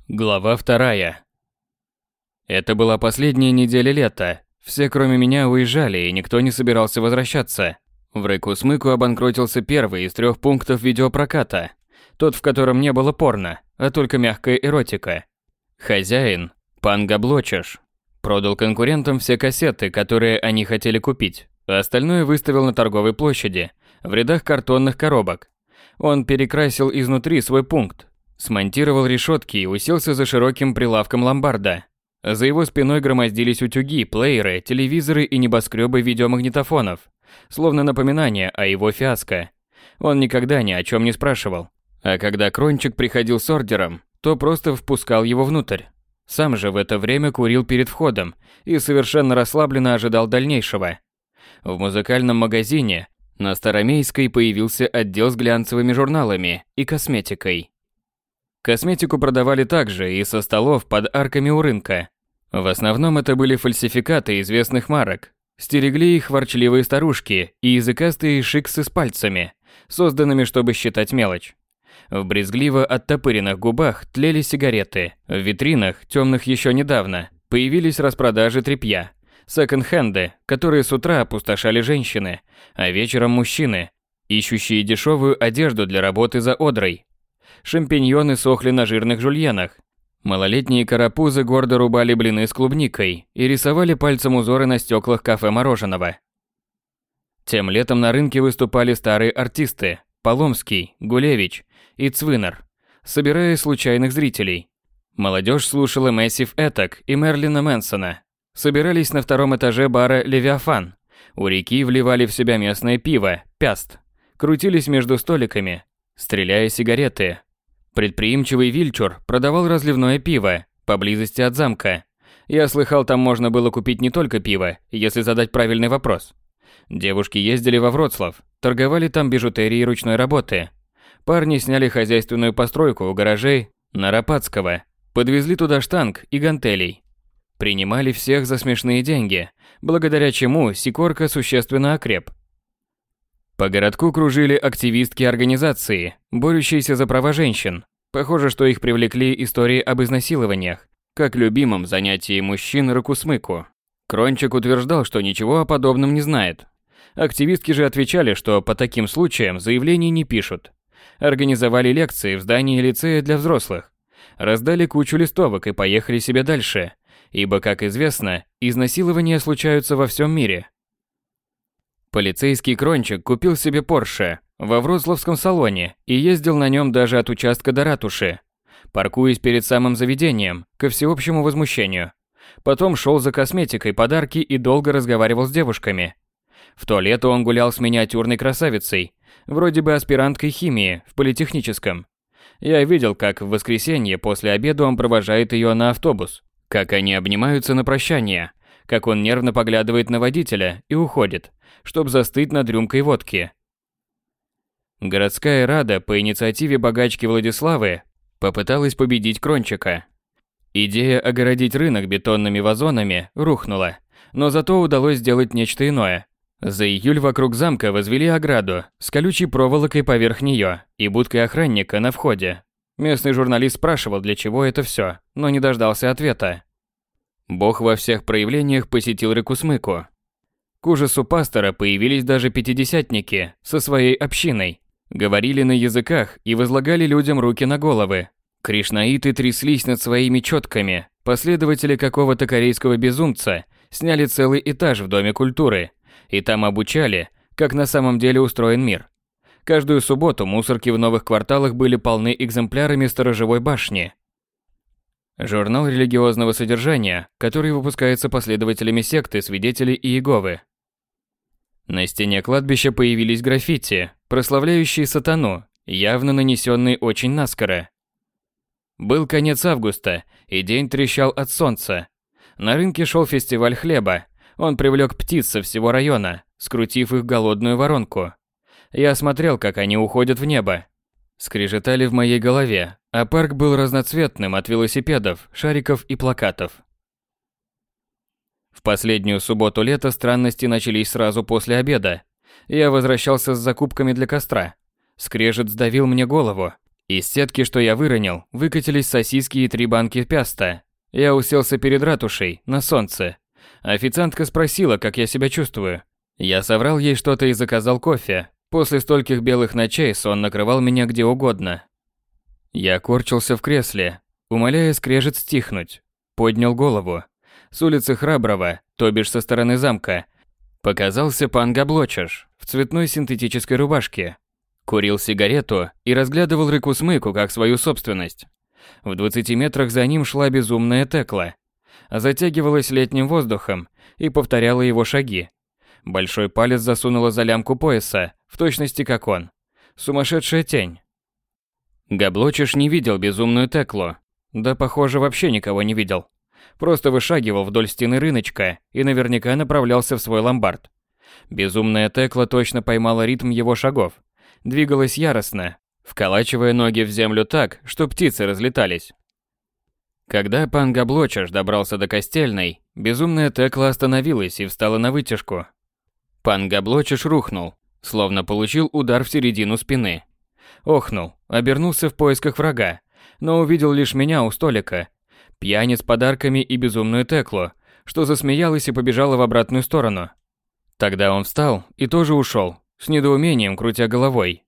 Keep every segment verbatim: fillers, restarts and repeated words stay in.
Глава вторая. Это была последняя неделя лета. Все, кроме меня, уезжали, и никто не собирался возвращаться. В Рейкусмыку обанкротился первый из трех пунктов видеопроката. Тот, в котором не было порно, а только мягкая эротика. Хозяин, пан Габлочеш, продал конкурентам все кассеты, которые они хотели купить, а остальное выставил на торговой площади, в рядах картонных коробок. Он перекрасил изнутри свой пункт, смонтировал решетки и уселся за широким прилавком ломбарда. За его спиной громоздились утюги, плееры, телевизоры и небоскребы видеомагнитофонов, словно напоминание о его фиаско. Он никогда ни о чем не спрашивал. А когда Крончик приходил с ордером, то просто впускал его внутрь. Сам же в это время курил перед входом и совершенно расслабленно ожидал дальнейшего. В музыкальном магазине на Старомейской появился отдел с глянцевыми журналами и косметикой. Косметику продавали также и со столов под арками у рынка. В основном это были фальсификаты известных марок. Стерегли их ворчливые старушки и языкастые шиксы с пальцами, созданными, чтобы считать мелочь. В брезгливо оттопыренных губах тлели сигареты. В витринах, темных еще недавно, появились распродажи тряпья. Секонд-хенды, которые с утра опустошали женщины, а вечером мужчины, ищущие дешевую одежду для работы за одрой. Шампиньоны сохли на жирных жульенах. Малолетние карапузы гордо рубали блины с клубникой и рисовали пальцем узоры на стеклах кафе мороженого. Тем летом на рынке выступали старые артисты Поломский, Гулевич и Цвинер, собирая случайных зрителей. Молодежь слушала Мэссив Этак и Мерлина Мэнсона. Собирались на втором этаже бара «Левиафан». У реки вливали в себя местное пиво «Пяст». Крутились между столиками, стреляя сигареты. Предприимчивый Вильчур продавал разливное пиво поблизости от замка. Я слыхал, там можно было купить не только пиво, если задать правильный вопрос. Девушки ездили во Вроцлав, торговали там бижутерией ручной работы. Парни сняли хозяйственную постройку у гаражей на Рапацкого, подвезли туда штанг и гантелей. Принимали всех за смешные деньги, благодаря чему Сикорка существенно окреп. По городку кружили активистки организации, борющиеся за права женщин. Похоже, что их привлекли истории об изнасилованиях, как любимом занятии мужчин ракусмыку. Крончик утверждал, что ничего о подобном не знает. Активистки же отвечали, что по таким случаям заявлений не пишут. Организовали лекции в здании лицея для взрослых. Раздали кучу листовок и поехали себе дальше, ибо, как известно, изнасилования случаются во всем мире. Полицейский Крончик купил себе Порше во Вроцлавском салоне и ездил на нем даже от участка до ратуши, паркуясь перед самым заведением, ко всеобщему возмущению. Потом шел за косметикой подарки и долго разговаривал с девушками. В то лето он гулял с миниатюрной красавицей, вроде бы аспиранткой химии в политехническом. Я видел, как в воскресенье после обеда он провожает ее на автобус, как они обнимаются на прощание, как он нервно поглядывает на водителя и уходит, чтобы застыть над рюмкой водки. Городская рада по инициативе богачки Владиславы попыталась победить Крончика. Идея огородить рынок бетонными вазонами рухнула, но зато удалось сделать нечто иное. За июль вокруг замка возвели ограду с колючей проволокой поверх нее и будкой охранника на входе. Местный журналист спрашивал, для чего это все, но не дождался ответа. Бог во всех проявлениях посетил Рекусмыку. К ужасу пастора появились даже пятидесятники со своей общиной. Говорили на языках и возлагали людям руки на головы. Кришнаиты тряслись над своими четками. Последователи какого-то корейского безумца сняли целый этаж в Доме культуры. И там обучали, как на самом деле устроен мир. Каждую субботу мусорки в новых кварталах были полны экземплярами сторожевой башни. Журнал религиозного содержания, который выпускается последователями секты Свидетелей Иеговы. На стене кладбища появились граффити, прославляющие сатану, явно нанесенные очень наскоро. Был конец августа, и день трещал от солнца. На рынке шел фестиваль хлеба. Он привлек птиц со всего района, скрутив их в голодную воронку. Я смотрел, как они уходят в небо. Скрежетали в моей голове, а парк был разноцветным от велосипедов, шариков и плакатов. В последнюю субботу лета странности начались сразу после обеда. Я возвращался с закупками для костра. Скрежет сдавил мне голову. Из сетки, что я выронил, выкатились сосиски и три банки пяста. Я уселся перед ратушей, на солнце. Официантка спросила, как я себя чувствую. Я соврал ей что-то и заказал кофе. После стольких белых ночей сон накрывал меня где угодно. Я корчился в кресле, умоляя скрежет стихнуть. Поднял голову. С улицы Храброго, то бишь со стороны замка, показался пан Габлочеш в цветной синтетической рубашке. Курил сигарету и разглядывал Рыку-Смыку как свою собственность. В двадцати метрах за ним шла безумная Текла. Затягивалась летним воздухом и повторяла его шаги. Большой палец засунула за лямку пояса, в точности как он. Сумасшедшая тень. Габлочеш не видел безумную Теклу. Да, похоже, вообще никого не видел. Просто вышагивал вдоль стены рыночка и наверняка направлялся в свой ломбард. Безумная Текла точно поймала ритм его шагов. Двигалась яростно, вколачивая ноги в землю так, что птицы разлетались. Когда пан Габлочеш добрался до Костельной, безумная Текла остановилась и встала на вытяжку. Пан Габлочеш рухнул, словно получил удар в середину спины. Охнул, обернулся в поисках врага, но увидел лишь меня у столика, пьяниц с подарками и безумную Теклу, что засмеялась и побежала в обратную сторону. Тогда он встал и тоже ушел, с недоумением крутя головой.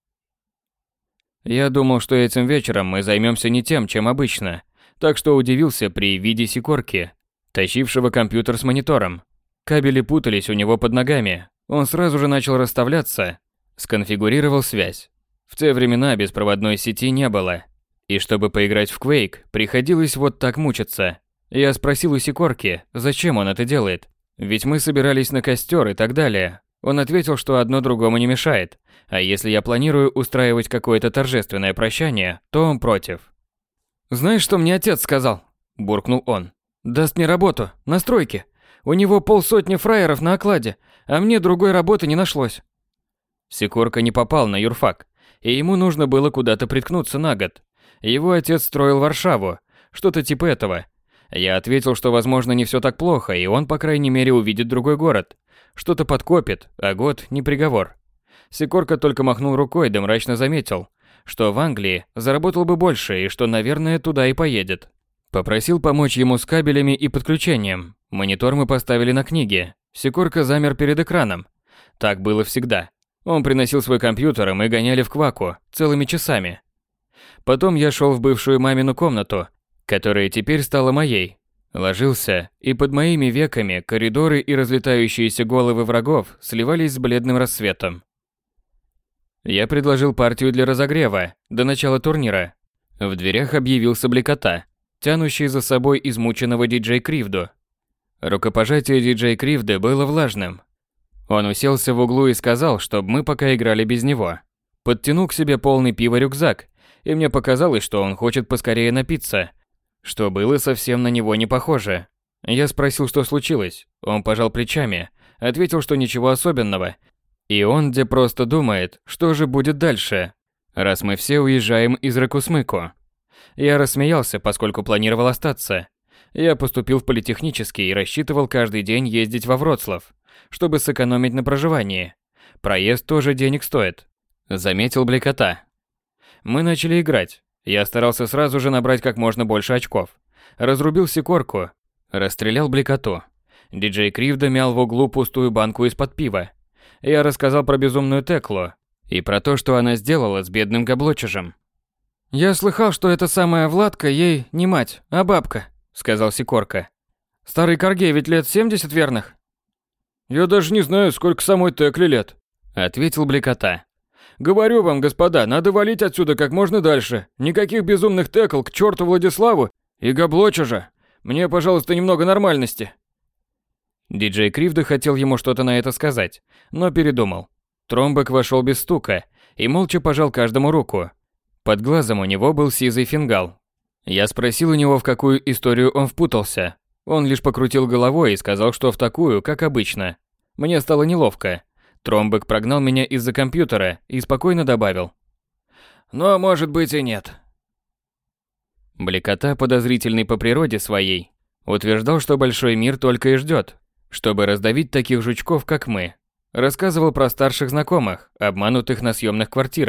Я думал, что этим вечером мы займемся не тем, чем обычно, так что удивился при виде Сикорки, тащившего компьютер с монитором. Кабели путались у него под ногами, он сразу же начал расставляться, сконфигурировал связь. В те времена беспроводной сети не было, и чтобы поиграть в Quake, приходилось вот так мучиться. Я спросил у Сикорки, зачем он это делает, ведь мы собирались на костер и так далее. Он ответил, что одно другому не мешает, а если я планирую устраивать какое-то торжественное прощание, то он против. «Знаешь, что мне отец сказал?» – буркнул он. «Даст мне работу, на стройке. У него полсотни фраеров на окладе, а мне другой работы не нашлось». Сикорка не попал на юрфак, и ему нужно было куда-то приткнуться на год. Его отец строил Варшаву, что-то типа этого. Я ответил, что возможно не все так плохо, и он, по крайней мере, увидит другой город. Что-то подкопит, а год не приговор. Сикорка только махнул рукой, да мрачно заметил, что в Англии заработал бы больше и что, наверное, туда и поедет. Попросил помочь ему с кабелями и подключением. Монитор мы поставили на книге. Сикорка замер перед экраном. Так было всегда. Он приносил свой компьютер, и мы гоняли в Кваку целыми часами. Потом я шел в бывшую мамину комнату, которая теперь стала моей. Ложился, и под моими веками коридоры и разлетающиеся головы врагов сливались с бледным рассветом. Я предложил партию для разогрева до начала турнира. В дверях объявился Бликота, тянущий за собой измученного диджей Кривду. Рукопожатие диджей Кривды было влажным. Он уселся в углу и сказал, чтобы мы пока играли без него. Подтянул к себе полный пива рюкзак, и мне показалось, что он хочет поскорее напиться, что было совсем на него не похоже. Я спросил, что случилось. Он пожал плечами, ответил, что ничего особенного. И он где просто думает, что же будет дальше, раз мы все уезжаем из Рыку-Смыку. Я рассмеялся, поскольку планировал остаться. Я поступил в политехнический и рассчитывал каждый день ездить во Вроцлав, чтобы сэкономить на проживании. Проезд тоже денег стоит, заметил Бликота. Мы начали играть. Я старался сразу же набрать как можно больше очков. Разрубил Сикорку, расстрелял Бликоту. Диджей Кривда мял в углу пустую банку из-под пива. Я рассказал про безумную Теклу и про то, что она сделала с бедным Габлочешем. «Я слыхал, что эта самая Владка ей не мать, а бабка», — сказал Сикорка. «Старый Карге ведь лет семьдесят верных?» «Я даже не знаю, сколько самой Текле лет», — ответил Бликота. «Говорю вам, господа, надо валить отсюда как можно дальше. Никаких безумных Текл к черту Владиславу и Габлочежа. Мне, пожалуйста, немного нормальности». Диджей Кривда хотел ему что-то на это сказать, но передумал. Тромбек вошел без стука и молча пожал каждому руку. Под глазом у него был сизый фингал. Я спросил у него, в какую историю он впутался. Он лишь покрутил головой и сказал, что в такую, как обычно. Мне стало неловко. Тромбек прогнал меня из-за компьютера и спокойно добавил: «Ну, а может быть и нет». Бликота, подозрительный по природе своей, утверждал, что большой мир только и ждет, чтобы раздавить таких жучков, как мы. Рассказывал про старших знакомых, обманутых на съемных квартирах,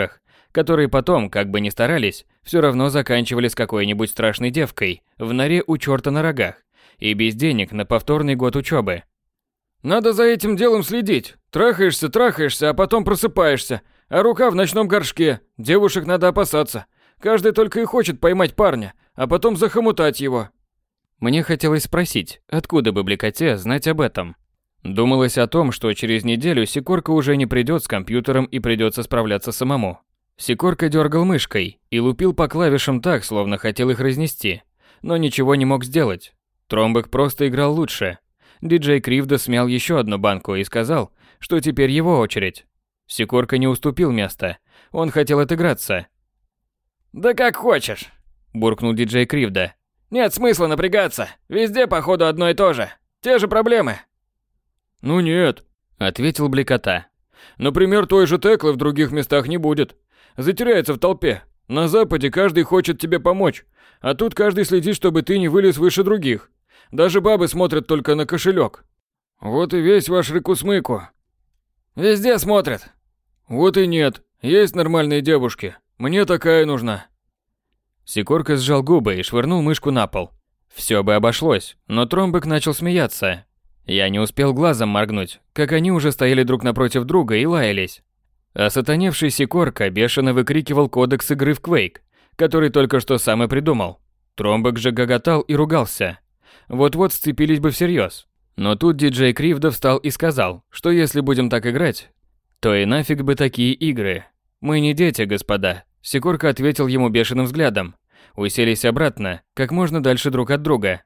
которые потом, как бы ни старались, все равно заканчивали с какой-нибудь страшной девкой в норе у черта на рогах и без денег на повторный год учебы. Надо за этим делом следить. Трахаешься, трахаешься, а потом просыпаешься, а рука в ночном горшке. Девушек надо опасаться. Каждый только и хочет поймать парня, а потом захомутать его. Мне хотелось спросить, откуда бы Бликоте знать об этом. Думалось о том, что через неделю Сикорка уже не придет с компьютером и придется справляться самому. Сикорка дергал мышкой и лупил по клавишам так, словно хотел их разнести, но ничего не мог сделать. Тромбек просто играл лучше. Диджей Кривда смял еще одну банку и сказал, что теперь его очередь. Сикорка не уступил место, он хотел отыграться. «Да как хочешь», – буркнул диджей Кривда. «Нет смысла напрягаться, везде походу одно и то же, те же проблемы». «Ну нет», – ответил Бликота. «Например, той же теклы в других местах не будет. Затеряется в толпе. На Западе каждый хочет тебе помочь, а тут каждый следит, чтобы ты не вылез выше других. Даже бабы смотрят только на кошелек. Вот и весь ваш рыку-смыку». «Везде смотрят». «Вот и нет, есть нормальные девушки. Мне такая нужна». Сикорка сжал губы и швырнул мышку на пол. Все бы обошлось, но Тромбек начал смеяться. Я не успел глазом моргнуть, как они уже стояли друг напротив друга и лаялись. А сатаневший Сикорка бешено выкрикивал кодекс игры в Quake, который только что сам и придумал. Тромбек же гоготал и ругался. Вот-вот сцепились бы всерьез. Но тут диджей Кривда встал и сказал, что если будем так играть, то и нафиг бы такие игры. Мы не дети, господа. Сикорка ответил ему бешеным взглядом. Уселись обратно, как можно дальше друг от друга.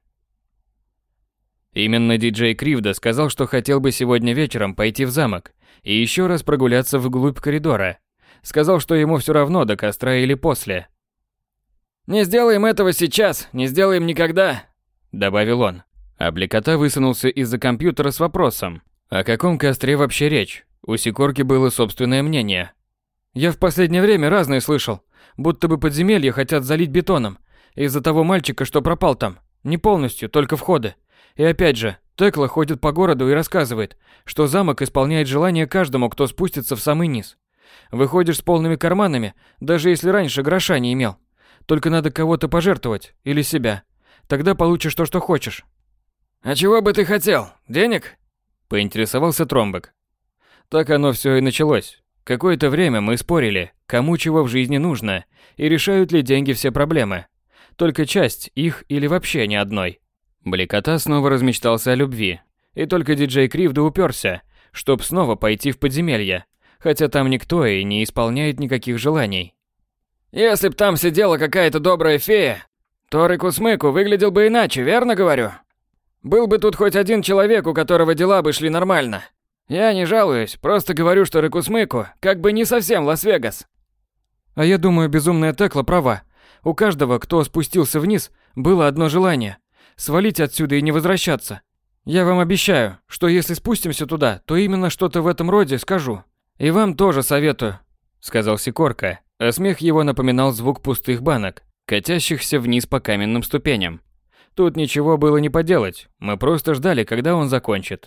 Именно диджей Кривда сказал, что хотел бы сегодня вечером пойти в замок и еще раз прогуляться вглубь коридора. Сказал, что ему все равно, до костра или после. «Не сделаем этого сейчас, не сделаем никогда», — добавил он. А Бликота высунулся из-за компьютера с вопросом: о каком костре вообще речь? У Сикорки было собственное мнение. «Я в последнее время разное слышал, будто бы подземелье хотят залить бетоном из-за того мальчика, что пропал там. Не полностью, только входы. И опять же, Текла ходит по городу и рассказывает, что замок исполняет желание каждому, кто спустится в самый низ. Выходишь с полными карманами, даже если раньше гроша не имел. Только надо кого-то пожертвовать, или себя. Тогда получишь то, что хочешь». «А чего бы ты хотел? Денег?» – поинтересовался Тромбек. Так оно все и началось. Какое-то время мы спорили, кому чего в жизни нужно, и решают ли деньги все проблемы. Только часть их или вообще ни одной. Бликота снова размечтался о любви, и только диджей Кривда уперся, чтоб снова пойти в подземелье, хотя там никто и не исполняет никаких желаний. «Если б там сидела какая-то добрая фея, то Рыку-смыку выглядел бы иначе, верно говорю? Был бы тут хоть один человек, у которого дела бы шли нормально. Я не жалуюсь, просто говорю, что Рыку-смыку как бы не совсем Лас-Вегас». А я думаю, безумная Текла права. У каждого, кто спустился вниз, было одно желание – свалить отсюда и не возвращаться. Я вам обещаю, что если спустимся туда, то именно что-то в этом роде скажу. И вам тоже советую, сказал Сикорка, а смех его напоминал звук пустых банок, катящихся вниз по каменным ступеням. Тут ничего было не поделать, мы просто ждали, когда он закончит.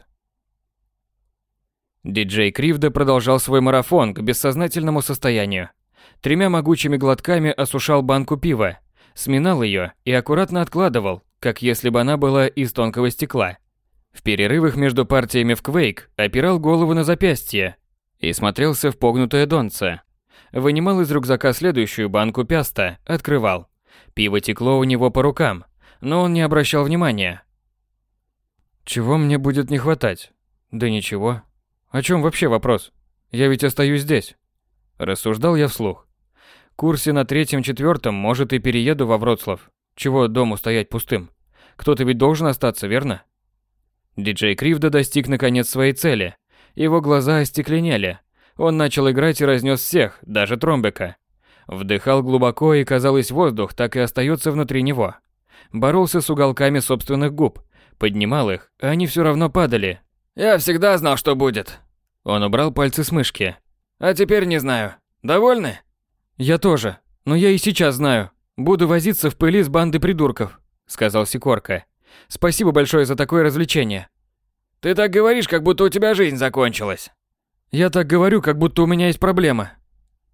Диджей Кривда продолжал свой марафон к бессознательному состоянию. Тремя могучими глотками осушал банку пива, сминал ее и аккуратно откладывал, как если бы она была из тонкого стекла. В перерывах между партиями в Quake опирал голову на запястье и смотрелся в погнутое донце. Вынимал из рюкзака следующую банку пяста, открывал. Пиво текло у него по рукам, но он не обращал внимания. Чего мне будет не хватать? Да ничего. О чем вообще вопрос? Я ведь остаюсь здесь. Рассуждал я вслух. Курсе на третьем-четвертом, может, и перееду во Вроцлав. Чего дому стоять пустым? Кто-то ведь должен остаться, верно? Диджей Кривда достиг наконец своей цели. Его глаза остекленели. Он начал играть и разнес всех, даже Тромбека. Вдыхал глубоко, и казалось, воздух так и остается внутри него. Боролся с уголками собственных губ, поднимал их, а они все равно падали. «Я всегда знал, что будет». Он убрал пальцы с мышки. «А теперь не знаю. Довольны?» «Я тоже. Но я и сейчас знаю. Буду возиться в пыли с бандой придурков», — сказал Сикорка. «Спасибо большое за такое развлечение». «Ты так говоришь, как будто у тебя жизнь закончилась». «Я так говорю, как будто у меня есть проблема».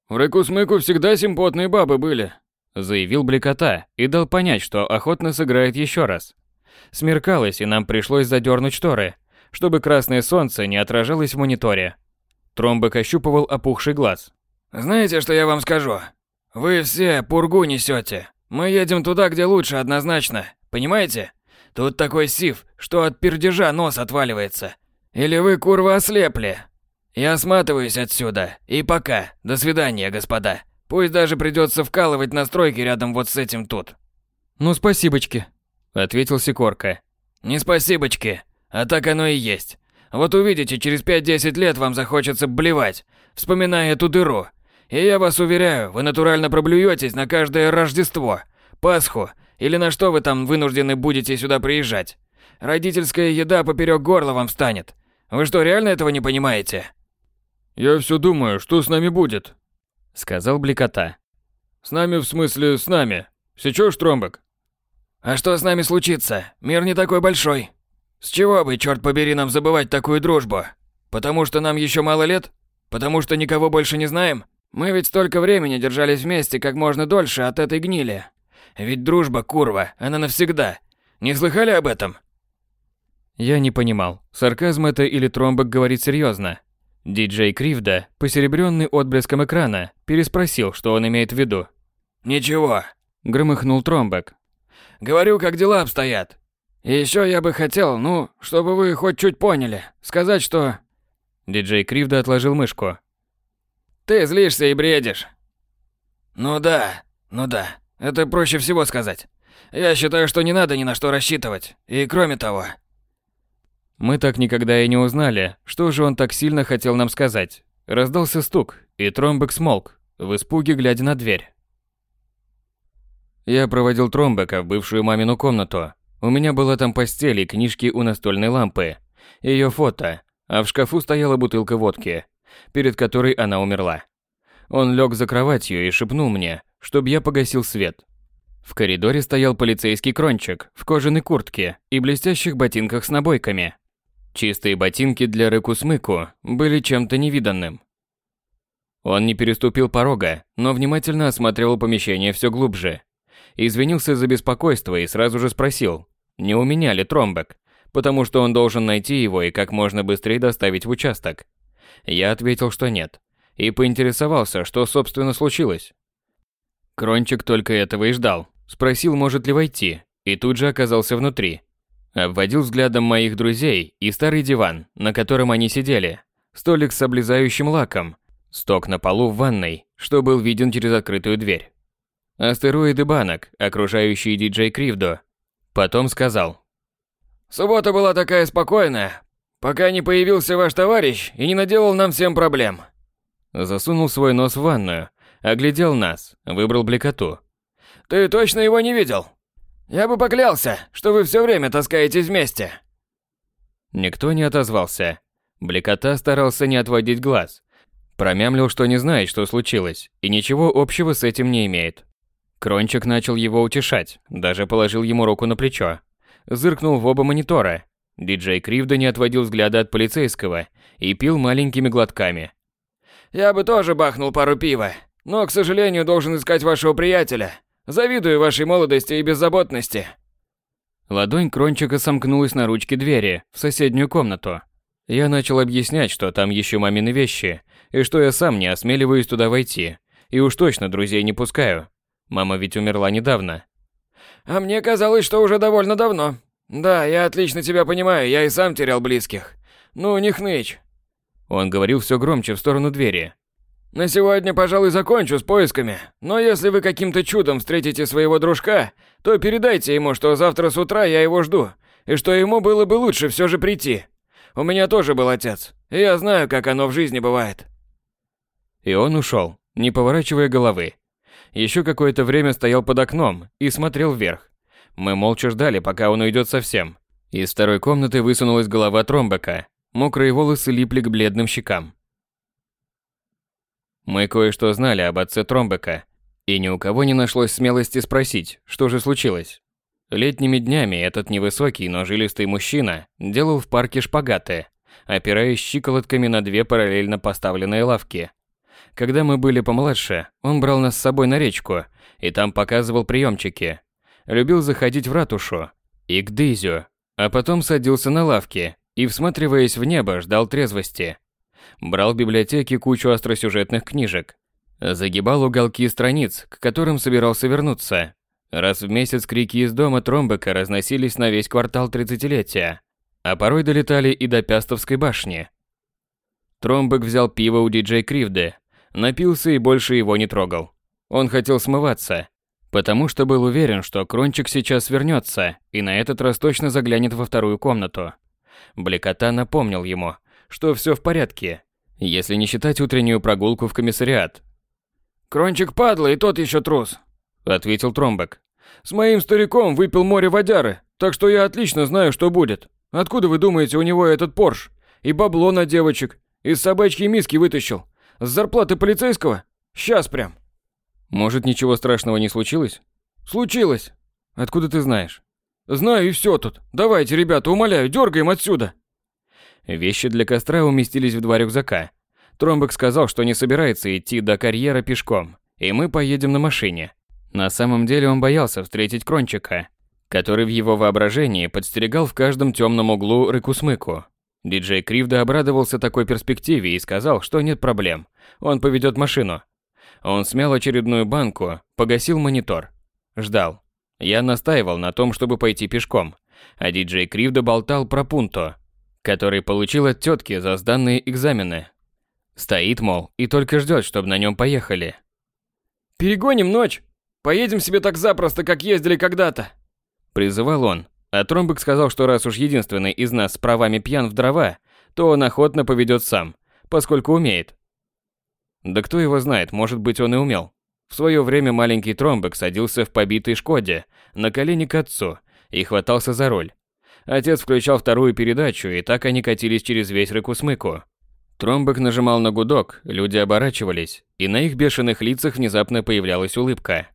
В Рыку-смыку всегда симпотные бабы были», — заявил Бликота и дал понять, что охотно сыграет еще раз. Смеркалось, и нам пришлось задернуть шторы, чтобы красное солнце не отражалось в мониторе. Тромбек ощупывал опухший глаз. «Знаете, что я вам скажу? Вы все пургу несете. Мы едем туда, где лучше, однозначно. Понимаете? Тут такой сив, что от пердежа нос отваливается. Или вы, курва, ослепли? Я сматываюсь отсюда. И пока. До свидания, господа. Пусть даже придется вкалывать на стройке рядом вот с этим тут». «Ну, спасибочки», — ответил Сикорка. «Не спасибочки, а так оно и есть. Вот увидите, через пять-десять лет вам захочется блевать, вспоминая эту дыру. И я вас уверяю, вы натурально проблюетесь на каждое Рождество, Пасху или на что вы там вынуждены будете сюда приезжать. Родительская еда поперек горла вам встанет. Вы что, реально этого не понимаете?» «Я все думаю, что с нами будет», — сказал Бликота. «С нами в смысле с нами. Сечёшь, Тромбек?» «А что с нами случится? Мир не такой большой. С чего бы, черт побери, нам забывать такую дружбу? Потому что нам еще мало лет? Потому что никого больше не знаем? Мы ведь столько времени держались вместе как можно дольше от этой гнили. Ведь дружба, курва, она навсегда. Не слыхали об этом?» Я не понимал, сарказм это или Тромбек говорит серьезно. Диджей Кривда, посеребренный отблеском экрана, переспросил, что он имеет в виду. «Ничего», — громыхнул Тромбек. «Говорю, как дела обстоят. И еще я бы хотел, ну, чтобы вы хоть чуть поняли, сказать, что...» Диджей Кривда отложил мышку. «Ты злишься и бредишь». «Ну да, ну да, это проще всего сказать. Я считаю, что не надо ни на что рассчитывать. И кроме того...» Мы так никогда и не узнали, что же он так сильно хотел нам сказать. Раздался стук, и Тромбек смолк, в испуге глядя на дверь. Я проводил Тромбека в бывшую мамину комнату. У меня была там постель и книжки у настольной лампы, ее фото, а в шкафу стояла бутылка водки, перед которой она умерла. Он лег за кроватью и шепнул мне, чтобы я погасил свет. В коридоре стоял полицейский Крончик в кожаной куртке и блестящих ботинках с набойками. Чистые ботинки для Рыку-смыку были чем-то невиданным. Он не переступил порога, но внимательно осматривал помещение все глубже. Извинился за беспокойство и сразу же спросил, не у меня ли Тромбек, потому что он должен найти его и как можно быстрее доставить в участок. Я ответил, что нет, и поинтересовался, что собственно случилось. Крончик только этого и ждал. Спросил, может ли войти, и тут же оказался внутри. Обводил взглядом моих друзей и старый диван, на котором они сидели, столик с облезающим лаком, сток на полу в ванной, что был виден через открытую дверь. Астероиды банок, окружающие диджей Кривду. Потом сказал. «Суббота была такая спокойная, пока не появился ваш товарищ и не наделал нам всем проблем». Засунул свой нос в ванную, оглядел нас, выбрал Бликоту. «Ты точно его не видел? Я бы поклялся, что вы все время таскаетесь вместе». Никто не отозвался. Бликота старался не отводить глаз. Промямлил, что не знает, что случилось, и ничего общего с этим не имеет. Крончик начал его утешать, даже положил ему руку на плечо. Зыркнул в оба монитора. Диджей Кривда не отводил взгляда от полицейского и пил маленькими глотками. «Я бы тоже бахнул пару пива, но, к сожалению, должен искать вашего приятеля. Завидую вашей молодости и беззаботности». Ладонь Крончика сомкнулась на ручке двери в соседнюю комнату. Я начал объяснять, что там еще мамины вещи, и что я сам не осмеливаюсь туда войти, и уж точно друзей не пускаю. Мама ведь умерла недавно. «А мне казалось, что уже довольно давно. Да, я отлично тебя понимаю, я и сам терял близких. Ну, не хнычь». Он говорил все громче в сторону двери. «На сегодня, пожалуй, закончу с поисками, но если вы каким-то чудом встретите своего дружка, то передайте ему, что завтра с утра я его жду, и что ему было бы лучше все же прийти. У меня тоже был отец, и я знаю, как оно в жизни бывает». И он ушел, не поворачивая головы. Еще какое-то время стоял под окном и смотрел вверх. Мы молча ждали, пока он уйдет совсем. Из второй комнаты высунулась голова Тромбека. Мокрые волосы липли к бледным щекам. Мы кое-что знали об отце Тромбека, и ни у кого не нашлось смелости спросить, что же случилось. Летними днями этот невысокий, но жилистый мужчина делал в парке шпагаты, опираясь щиколотками на две параллельно поставленные лавки. Когда мы были помладше, он брал нас с собой на речку и там показывал приемчики. Любил заходить в ратушу и к Дызю, а потом садился на лавке и, всматриваясь в небо, ждал трезвости. Брал в библиотеке кучу остросюжетных книжек. Загибал уголки страниц, к которым собирался вернуться. Раз в месяц крики из дома Тромбека разносились на весь квартал тридцатилетия, а порой долетали и до Пястовской башни. Тромбек взял пиво у диджей Кривды, напился и больше его не трогал. Он хотел смываться, потому что был уверен, что Крончик сейчас вернется и на этот раз точно заглянет во вторую комнату. Блекота напомнил ему, что все в порядке, если не считать утреннюю прогулку в комиссариат. «Крончик падла, и тот еще трус», — ответил Тромбек. «С моим стариком выпил море водяры, так что я отлично знаю, что будет. Откуда вы думаете, у него этот Порш? И бабло на девочек. Из собачьей миски вытащил. С зарплаты полицейского? Сейчас прям». «Может, ничего страшного не случилось?» «Случилось». «Откуда ты знаешь?» «Знаю, и все тут. Давайте, ребята, умоляю, дергаем отсюда». Вещи для костра уместились в два рюкзака. Тромбек сказал, что не собирается идти до карьера пешком, и мы поедем на машине. На самом деле он боялся встретить Крончика, который в его воображении подстерегал в каждом темном углу рыку-смыку. Диджей Кривда обрадовался такой перспективе и сказал, что нет проблем, он поведет машину. Он смял очередную банку, погасил монитор. Ждал. Я настаивал на том, чтобы пойти пешком, а диджей Кривда болтал про Пунто, который получил от тетки за сданные экзамены. Стоит, мол, и только ждет, чтобы на нем поехали. «Перегоним ночь! Поедем себе так запросто, как ездили когда-то!» Призывал он, а Тромбек сказал, что раз уж единственный из нас с правами пьян в дрова, то он охотно поведет сам, поскольку умеет. Да кто его знает, может быть, он и умел. В свое время маленький Тромбек садился в побитой Шкоде на колени к отцу и хватался за руль. Отец включал вторую передачу, и так они катились через весь рыку-смыку. Тромбек нажимал на гудок, люди оборачивались, и на их бешеных лицах внезапно появлялась улыбка.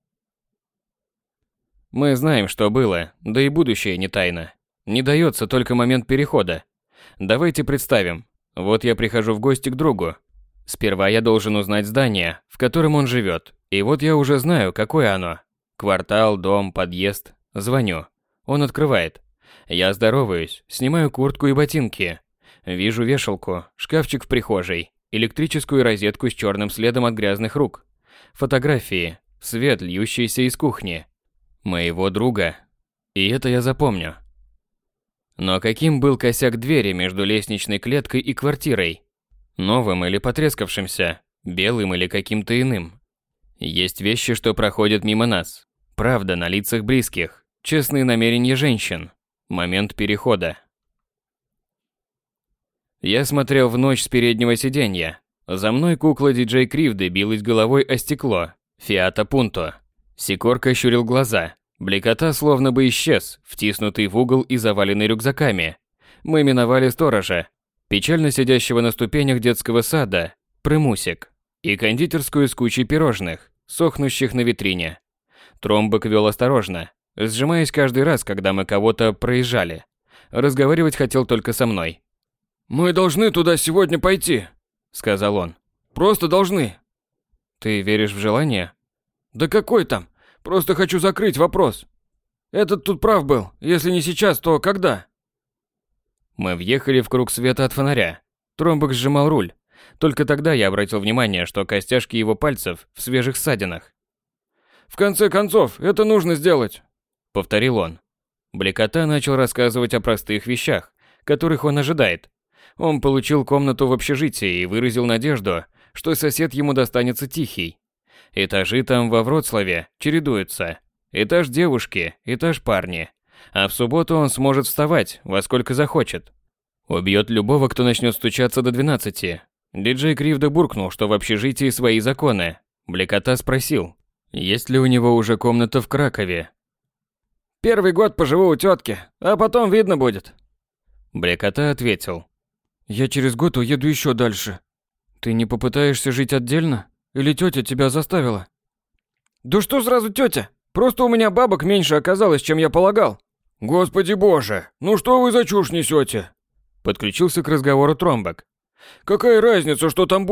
Мы знаем, что было, да и будущее не тайна. Не дается только момент перехода. Давайте представим, вот я прихожу в гости к другу. Сперва я должен узнать здание, в котором он живет, и вот я уже знаю, какое оно. Квартал, дом, подъезд. Звоню. Он открывает. Я здороваюсь, снимаю куртку и ботинки. Вижу вешалку, шкафчик в прихожей, электрическую розетку с черным следом от грязных рук. Фотографии, свет, льющийся из кухни. Моего друга. И это я запомню. Но каким был косяк двери между лестничной клеткой и квартирой? Новым или потрескавшимся? Белым или каким-то иным? Есть вещи, что проходят мимо нас. Правда на лицах близких. Честные намерения женщин. Момент перехода. Я смотрел в ночь с переднего сиденья. За мной кукла диджей Кривды билась головой о стекло. Фиата Пунто. Сикорка щурил глаза. Блекота словно бы исчез, втиснутый в угол и заваленный рюкзаками. Мы миновали сторожа, печально сидящего на ступенях детского сада, Прымусик, и кондитерскую с кучей пирожных, сохнущих на витрине. Тромбек вел осторожно, сжимаясь каждый раз, когда мы кого-то проезжали. Разговаривать хотел только со мной. «Мы должны туда сегодня пойти», — сказал он. «Просто должны». «Ты веришь в желание?» «Да какой там? Просто хочу закрыть вопрос. Этот тут прав был. Если не сейчас, то когда?» Мы въехали в круг света от фонаря. Тромбек сжимал руль. Только тогда я обратил внимание, что костяшки его пальцев в свежих ссадинах. «В конце концов, это нужно сделать», — повторил он. Блекота начал рассказывать о простых вещах, которых он ожидает. Он получил комнату в общежитии и выразил надежду, что сосед ему достанется тихий. Этажи там во Вроцлаве чередуются. Этаж девушки, этаж парни. А в субботу он сможет вставать, во сколько захочет. Убьет любого, кто начнет стучаться до двенадцати. Диджей Кривда буркнул, что в общежитии свои законы. Блекота спросил, есть ли у него уже комната в Кракове. «Первый год поживу у тетки, а потом видно будет». Блекота ответил. «Я через год уеду еще дальше. Ты не попытаешься жить отдельно? Или тетя тебя заставила?» «Да что сразу тетя? Просто у меня бабок меньше оказалось, чем я полагал». «Господи боже, ну что вы за чушь несете?» Подключился к разговору Тромбек. «Какая разница, что там будет?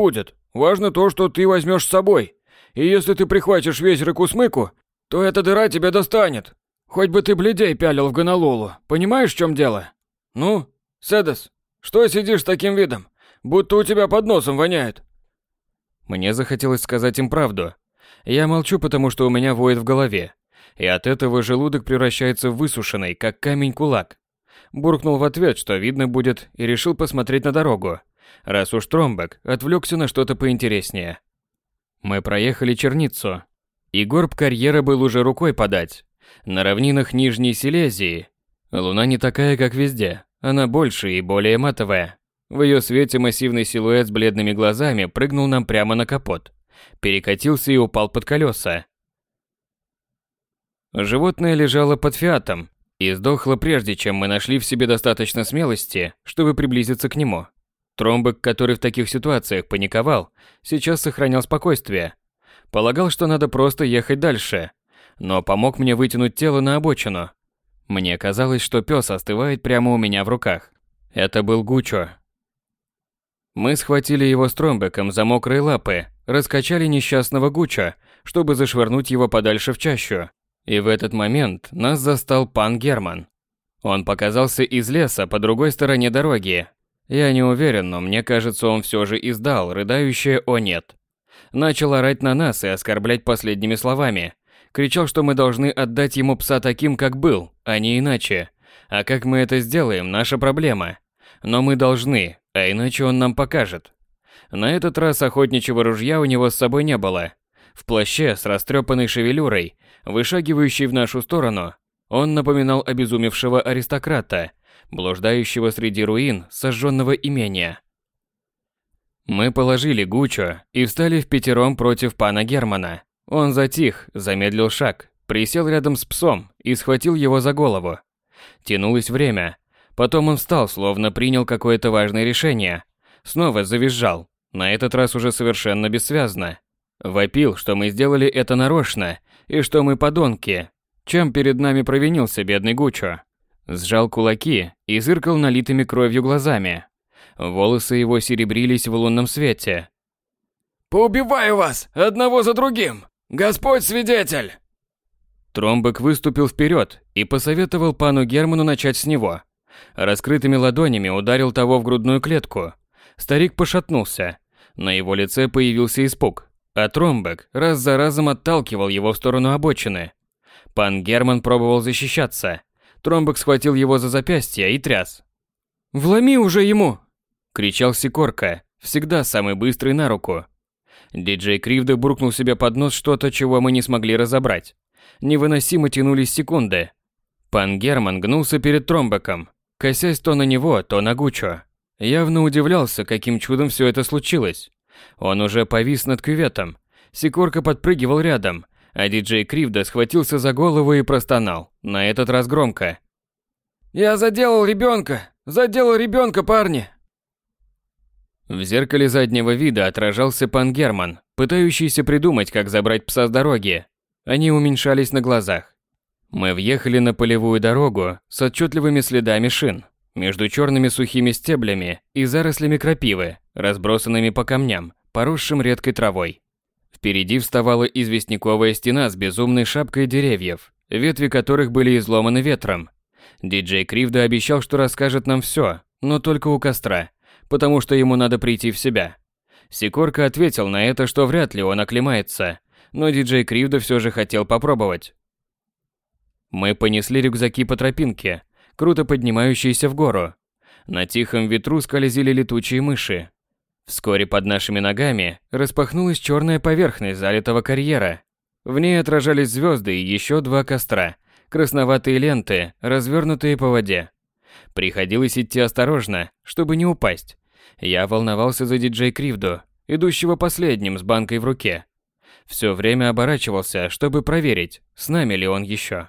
Важно то, что ты возьмешь с собой. И если ты прихватишь весь рыкусмыку, то эта дыра тебя достанет. Хоть бы ты бледей пялил в Гонолулу. Понимаешь, в чем дело? Ну, Седес, что сидишь с таким видом? Будто у тебя под носом воняет. Мне захотелось сказать им правду. Я молчу, потому что у меня воет в голове. И от этого желудок превращается в высушенный, как камень, кулак. Буркнул в ответ, что видно будет, и решил посмотреть на дорогу, раз уж Тромбек отвлекся на что-то поинтереснее. Мы проехали Черницу, и горб карьера был уже рукой подать. На равнинах Нижней Силезии луна не такая, как везде, она больше и более матовая. В ее свете массивный силуэт с бледными глазами прыгнул нам прямо на капот, перекатился и упал под колеса. Животное лежало под фиатом и сдохло прежде, чем мы нашли в себе достаточно смелости, чтобы приблизиться к нему. Тромбек, который в таких ситуациях паниковал, сейчас сохранял спокойствие. Полагал, что надо просто ехать дальше, но помог мне вытянуть тело на обочину. Мне казалось, что пес остывает прямо у меня в руках. Это был Гуччо. Мы схватили его с Тромбеком за мокрые лапы, раскачали несчастного Гуччо, чтобы зашвырнуть его подальше в чащу. И в этот момент нас застал пан Герман. Он показался из леса по другой стороне дороги. Я не уверен, но мне кажется, он все же издал рыдающее «О нет». Начал орать на нас и оскорблять последними словами. Кричал, что мы должны отдать ему пса таким, как был, а не иначе. А как мы это сделаем, наша проблема. Но мы должны, а иначе он нам покажет. На этот раз охотничьего ружья у него с собой не было. В плаще с растрепанной шевелюрой, вышагивающий в нашу сторону, он напоминал обезумевшего аристократа, блуждающего среди руин сожженного имения. Мы положили Гуччо и встали впятером против пана Германа. Он затих, замедлил шаг, присел рядом с псом и схватил его за голову. Тянулось время. Потом он встал, словно принял какое-то важное решение. Снова завизжал, на этот раз уже совершенно бессвязно. Вопил, что мы сделали это нарочно, и что мы подонки. Чем перед нами провинился бедный Гуччо? Сжал кулаки и зыркал налитыми кровью глазами. Волосы его серебрились в лунном свете. «Поубиваю вас, одного за другим! Господь свидетель!» Тромбек выступил вперед и посоветовал пану Герману начать с него. Раскрытыми ладонями ударил того в грудную клетку. Старик пошатнулся. На его лице появился испуг, а Тромбек раз за разом отталкивал его в сторону обочины. Пан Герман пробовал защищаться. Тромбек схватил его за запястье и тряс. «Вломи уже ему!» — кричал Сикорка, всегда самый быстрый на руку. Диджей Кривда буркнул себе под нос что-то, чего мы не смогли разобрать. Невыносимо тянулись секунды. Пан Герман гнулся перед Тромбеком, косясь то на него, то на Гуччо. Явно удивлялся, каким чудом все это случилось. Он уже повис над кюветом. Сикорка подпрыгивал рядом, а диджей Кривда схватился за голову и простонал, на этот раз громко. «Я заделал ребенка! Заделал ребенка, парни!» В зеркале заднего вида отражался пан Герман, пытающийся придумать, как забрать пса с дороги. Они уменьшались на глазах. Мы въехали на полевую дорогу с отчетливыми следами шин, между черными сухими стеблями и зарослями крапивы, разбросанными по камням, поросшим редкой травой. Впереди вставала известняковая стена с безумной шапкой деревьев, ветви которых были изломаны ветром. Диджей Кривда обещал, что расскажет нам все, но только у костра, потому что ему надо прийти в себя. Сикорка ответил на это, что вряд ли он оклемается, но диджей Кривда все же хотел попробовать. Мы понесли рюкзаки по тропинке, круто поднимающейся в гору. На тихом ветру скользили летучие мыши. Вскоре под нашими ногами распахнулась черная поверхность залитого карьера. В ней отражались звезды и еще два костра, красноватые ленты, развернутые по воде. Приходилось идти осторожно, чтобы не упасть. Я волновался за диджей Кривду, идущего последним с банкой в руке. Все время оборачивался, чтобы проверить, с нами ли он еще.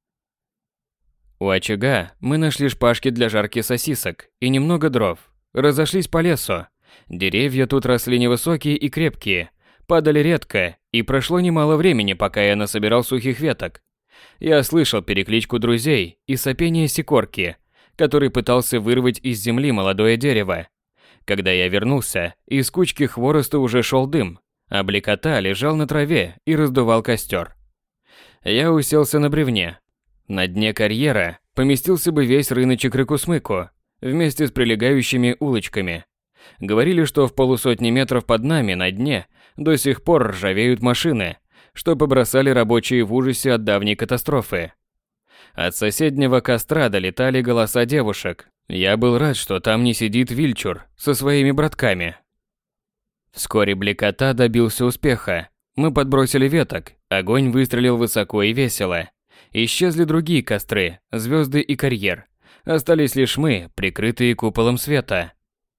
У очага мы нашли шпажки для жарки сосисок и немного дров. Разошлись по лесу. Деревья тут росли невысокие и крепкие, падали редко, и прошло немало времени, пока я насобирал сухих веток. Я слышал перекличку друзей и сопение Сикорки, который пытался вырвать из земли молодое дерево. Когда я вернулся, из кучки хвороста уже шел дым, а Бликота лежал на траве и раздувал костер. Я уселся на бревне. На дне карьера поместился бы весь рыночек Рыкусмыку, вместе с прилегающими улочками. Говорили, что в полусотни метров под нами на дне до сих пор ржавеют машины, что побросали рабочие в ужасе от давней катастрофы. От соседнего костра долетали голоса девушек. Я был рад, что там не сидит Вильчур со своими братками. Вскоре Бликота добился успеха. Мы подбросили веток, огонь выстрелил высоко и весело. Исчезли другие костры, звезды и карьер. Остались лишь мы, прикрытые куполом света.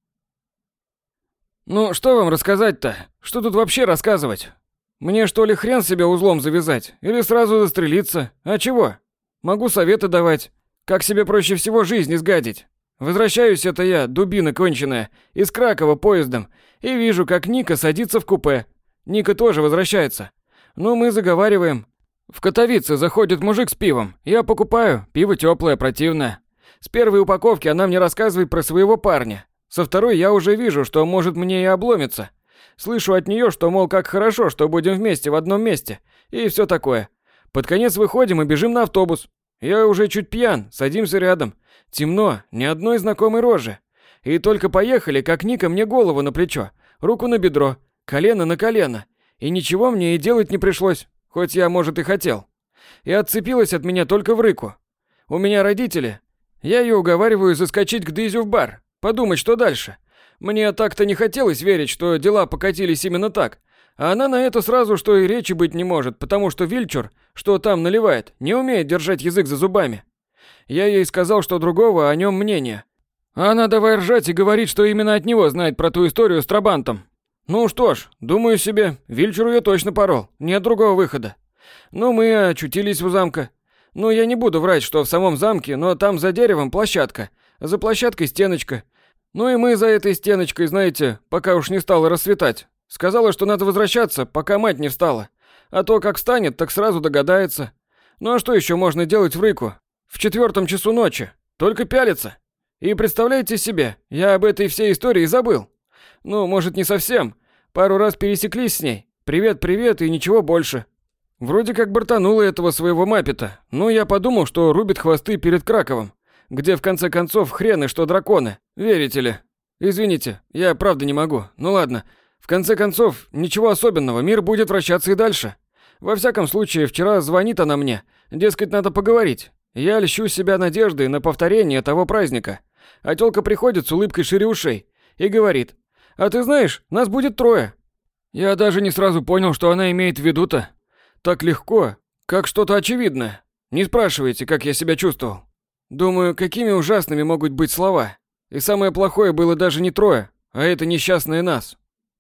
«Ну, что вам рассказать-то? Что тут вообще рассказывать? Мне что ли хрен себя узлом завязать? Или сразу застрелиться? А чего? Могу советы давать. Как себе проще всего жизнь изгадить. Возвращаюсь это я, дубина конченая, из Кракова поездом, и вижу, как Ника садится в купе. Ника тоже возвращается. Ну, мы заговариваем. В Катовице заходит мужик с пивом. Я покупаю, пиво теплое, противное. С первой упаковки она мне рассказывает про своего парня. Со второй я уже вижу, что может мне и обломиться. Слышу от нее, что, мол, как хорошо, что будем вместе в одном месте. И все такое. Под конец выходим и бежим на автобус. Я уже чуть пьян, садимся рядом. Темно, ни одной знакомой рожи. И только поехали, как Ника мне голову на плечо, руку на бедро, колено на колено. И ничего мне и делать не пришлось, хоть я, может, и хотел. И отцепилась от меня только в Рыку. У меня родители. Я ее уговариваю заскочить к Дызю в бар, подумать, что дальше. Мне так-то не хотелось верить, что дела покатились именно так. А она на это сразу, что и речи быть не может, потому что Вильчур, что там наливает, не умеет держать язык за зубами. Я ей сказал, что другого о нем мнения. А она давай ржать и говорит, что именно от него знает про ту историю с Трабантом. Ну что ж, думаю себе, Вильчур ее точно порол, нет другого выхода. Ну мы очутились у замка. Ну я не буду врать, что в самом замке, но там за деревом площадка, за площадкой стеночка. Ну и мы за этой стеночкой, знаете, пока уж не стало рассветать. Сказала, что надо возвращаться, пока мать не встала. А то как встанет, так сразу догадается. Ну а что еще можно делать в Рыку? В четвертом часу ночи. Только пялиться. И представляете себе, я об этой всей истории забыл. Ну, может, не совсем. Пару раз пересеклись с ней. Привет-привет и ничего больше. Вроде как бортанула этого своего маппета. Но я подумал, что рубит хвосты перед Краковом. Где в конце концов хрены, что драконы. Верите ли? Извините, я правда не могу. Ну ладно. В конце концов, ничего особенного, мир будет вращаться и дальше. Во всяком случае, вчера звонит она мне. Дескать, надо поговорить. Я льщу себя надеждой на повторение того праздника. А тёлка приходит с улыбкой шире ушей и говорит: «А ты знаешь, нас будет трое». Я даже не сразу понял, что она имеет в виду-то. Так легко, как что-то очевидное. Не спрашивайте, как я себя чувствовал. Думаю, какими ужасными могут быть слова. И самое плохое было даже не трое, а это несчастные нас.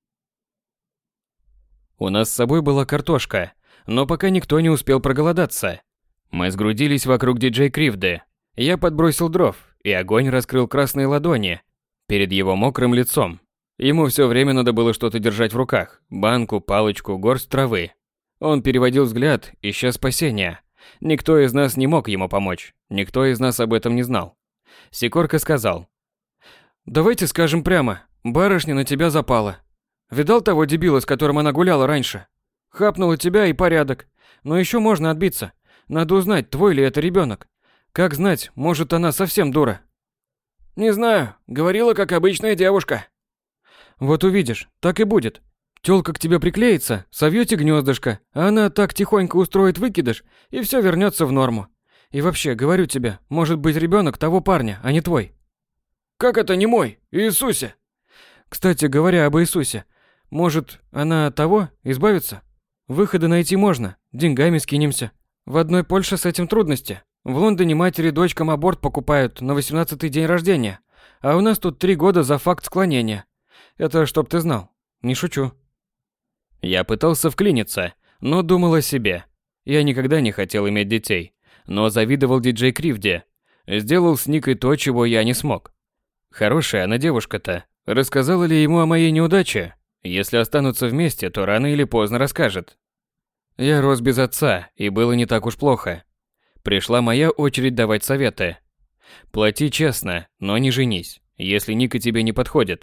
У нас с собой была картошка, но пока никто не успел проголодаться. Мы сгрудились вокруг диджей Кривды. Я подбросил дров, и огонь раскрыл красные ладони перед его мокрым лицом. Ему все время надо было что-то держать в руках: банку, палочку, горсть травы. Он переводил взгляд, ища спасения. Никто из нас не мог ему помочь, никто из нас об этом не знал. Сикорка сказал: «Давайте скажем прямо, барышня на тебя запала. Видал того дебила, с которым она гуляла раньше? Хапнула тебя и порядок. Но еще можно отбиться. Надо узнать, твой ли это ребенок. Как знать, может, она совсем дура». «Не знаю, говорила, как обычная девушка». «Вот увидишь, так и будет. Тёлка к тебе приклеится, совьёте гнездышко, а она так тихонько устроит выкидыш, и все вернется в норму. И вообще, говорю тебе, может быть ребенок того парня, а не твой». «Как это не мой? Иисусе?» «Кстати, говоря об Иисусе, может, она от того избавится? Выходы найти можно, деньгами скинемся. В одной Польше с этим трудности. В Лондоне матери дочкам аборт покупают на восемнадцатый день рождения, а у нас тут три года за факт склонения. Это чтоб ты знал, не шучу». Я пытался вклиниться, но думал о себе. Я никогда не хотел иметь детей, но завидовал диджей Кривде. Сделал с Никой то, чего я не смог. Хорошая она девушка-то. Рассказала ли ему о моей неудаче? Если останутся вместе, то рано или поздно расскажет. Я рос без отца, и было не так уж плохо. Пришла моя очередь давать советы. Плати честно, но не женись, если Ника тебе не подходит.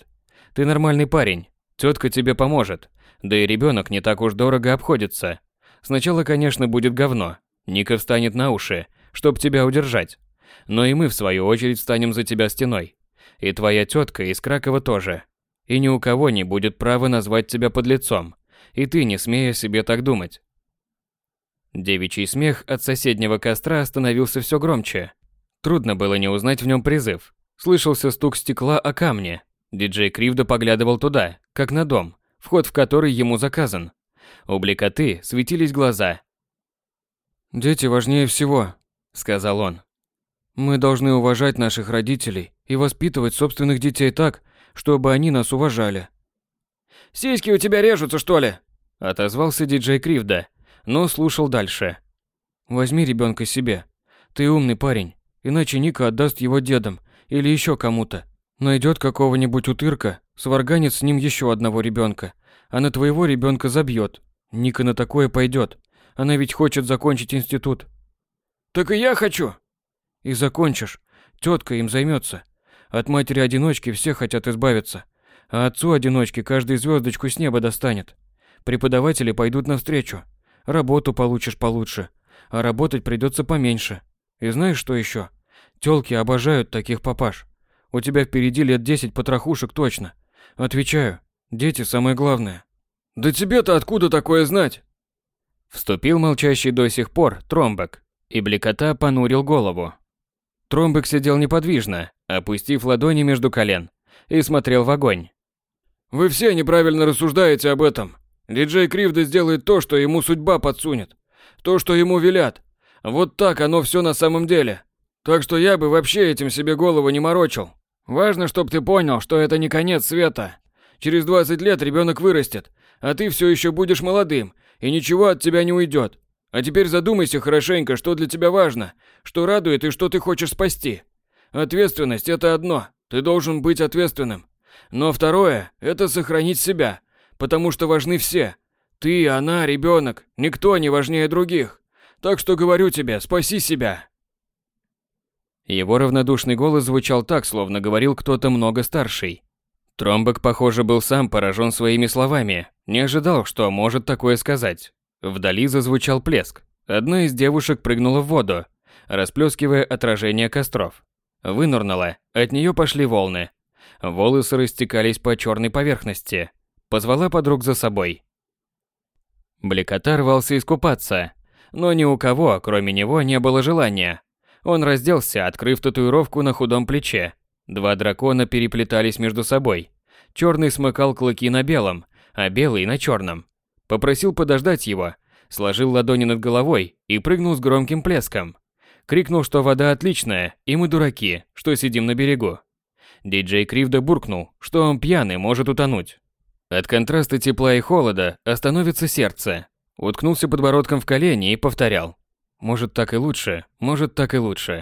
Ты нормальный парень, тетка тебе поможет, да и ребенок не так уж дорого обходится. Сначала, конечно, будет говно, Ника встанет на уши, чтоб тебя удержать. Но и мы, в свою очередь, встанем за тебя стеной. И твоя тетка из Кракова тоже. И ни у кого не будет права назвать тебя подлецом. И ты не смей о себе так думать. Девичий смех от соседнего костра становился все громче. Трудно было не узнать в нем призыв. Слышался стук стекла о камне. Диджей кривдо поглядывал туда, как на дом, вход в который ему заказан. У Бликоты светились глаза. «Дети важнее всего», — сказал он. «Мы должны уважать наших родителей и воспитывать собственных детей так, чтобы они нас уважали». «Сиськи у тебя режутся, что ли?» — отозвался диджей Кривда, но слушал дальше. «Возьми ребенка себе. Ты умный парень, иначе Ника отдаст его дедам или еще кому-то. Найдет какого-нибудь утырка, сварганит с ним еще одного ребенка, а на твоего ребенка забьет. Ника на такое пойдет. Она ведь хочет закончить институт». «Так и я хочу». «И закончишь. Тетка им займется. От матери-одиночки все хотят избавиться, а отцу-одиночке каждый звездочку с неба достанет. Преподаватели пойдут навстречу. Работу получишь получше, а работать придется поменьше. И знаешь, что еще? Тёлки обожают таких папаш. У тебя впереди лет десять потрохушек точно. Отвечаю, дети самое главное». «Да тебе-то откуда такое знать?» Вступил молчащий до сих пор Тромбек, и Бликота понурил голову. Тромбек сидел неподвижно, опустив ладони между колен, и смотрел в огонь. «Вы все неправильно рассуждаете об этом. Диджей Кривда сделает то, что ему судьба подсунет. То, что ему велят. Вот так оно все на самом деле. Так что я бы вообще этим себе голову не морочил. Важно, чтоб ты понял, что это не конец света. Через двадцать лет ребенок вырастет, а ты все еще будешь молодым, и ничего от тебя не уйдет. А теперь задумайся хорошенько, что для тебя важно, что радует и что ты хочешь спасти. Ответственность – это одно, ты должен быть ответственным. Но второе – это сохранить себя, потому что важны все. Ты, она, ребенок, никто не важнее других. Так что говорю тебе, спаси себя». Его равнодушный голос звучал так, словно говорил кто-то много старший. Тромбек, похоже, был сам поражен своими словами, не ожидал, что может такое сказать. Вдали зазвучал плеск. Одна из девушек прыгнула в воду, расплескивая отражение костров. Вынырнула, от нее пошли волны. Волосы растекались по черной поверхности. Позвала подруг за собой. Бликота рвался искупаться, но ни у кого, кроме него, не было желания. Он разделся, открыв татуировку на худом плече. Два дракона переплетались между собой. Черный смыкал клыки на белом, а белый на черном. Попросил подождать его, сложил ладони над головой и прыгнул с громким плеском. Крикнул, что вода отличная, и мы дураки, что сидим на берегу. Диджей Кривда буркнул, что он пьяный, может утонуть. От контраста тепла и холода остановится сердце. Уткнулся подбородком в колени и повторял: «Может, так и лучше, может, так и лучше».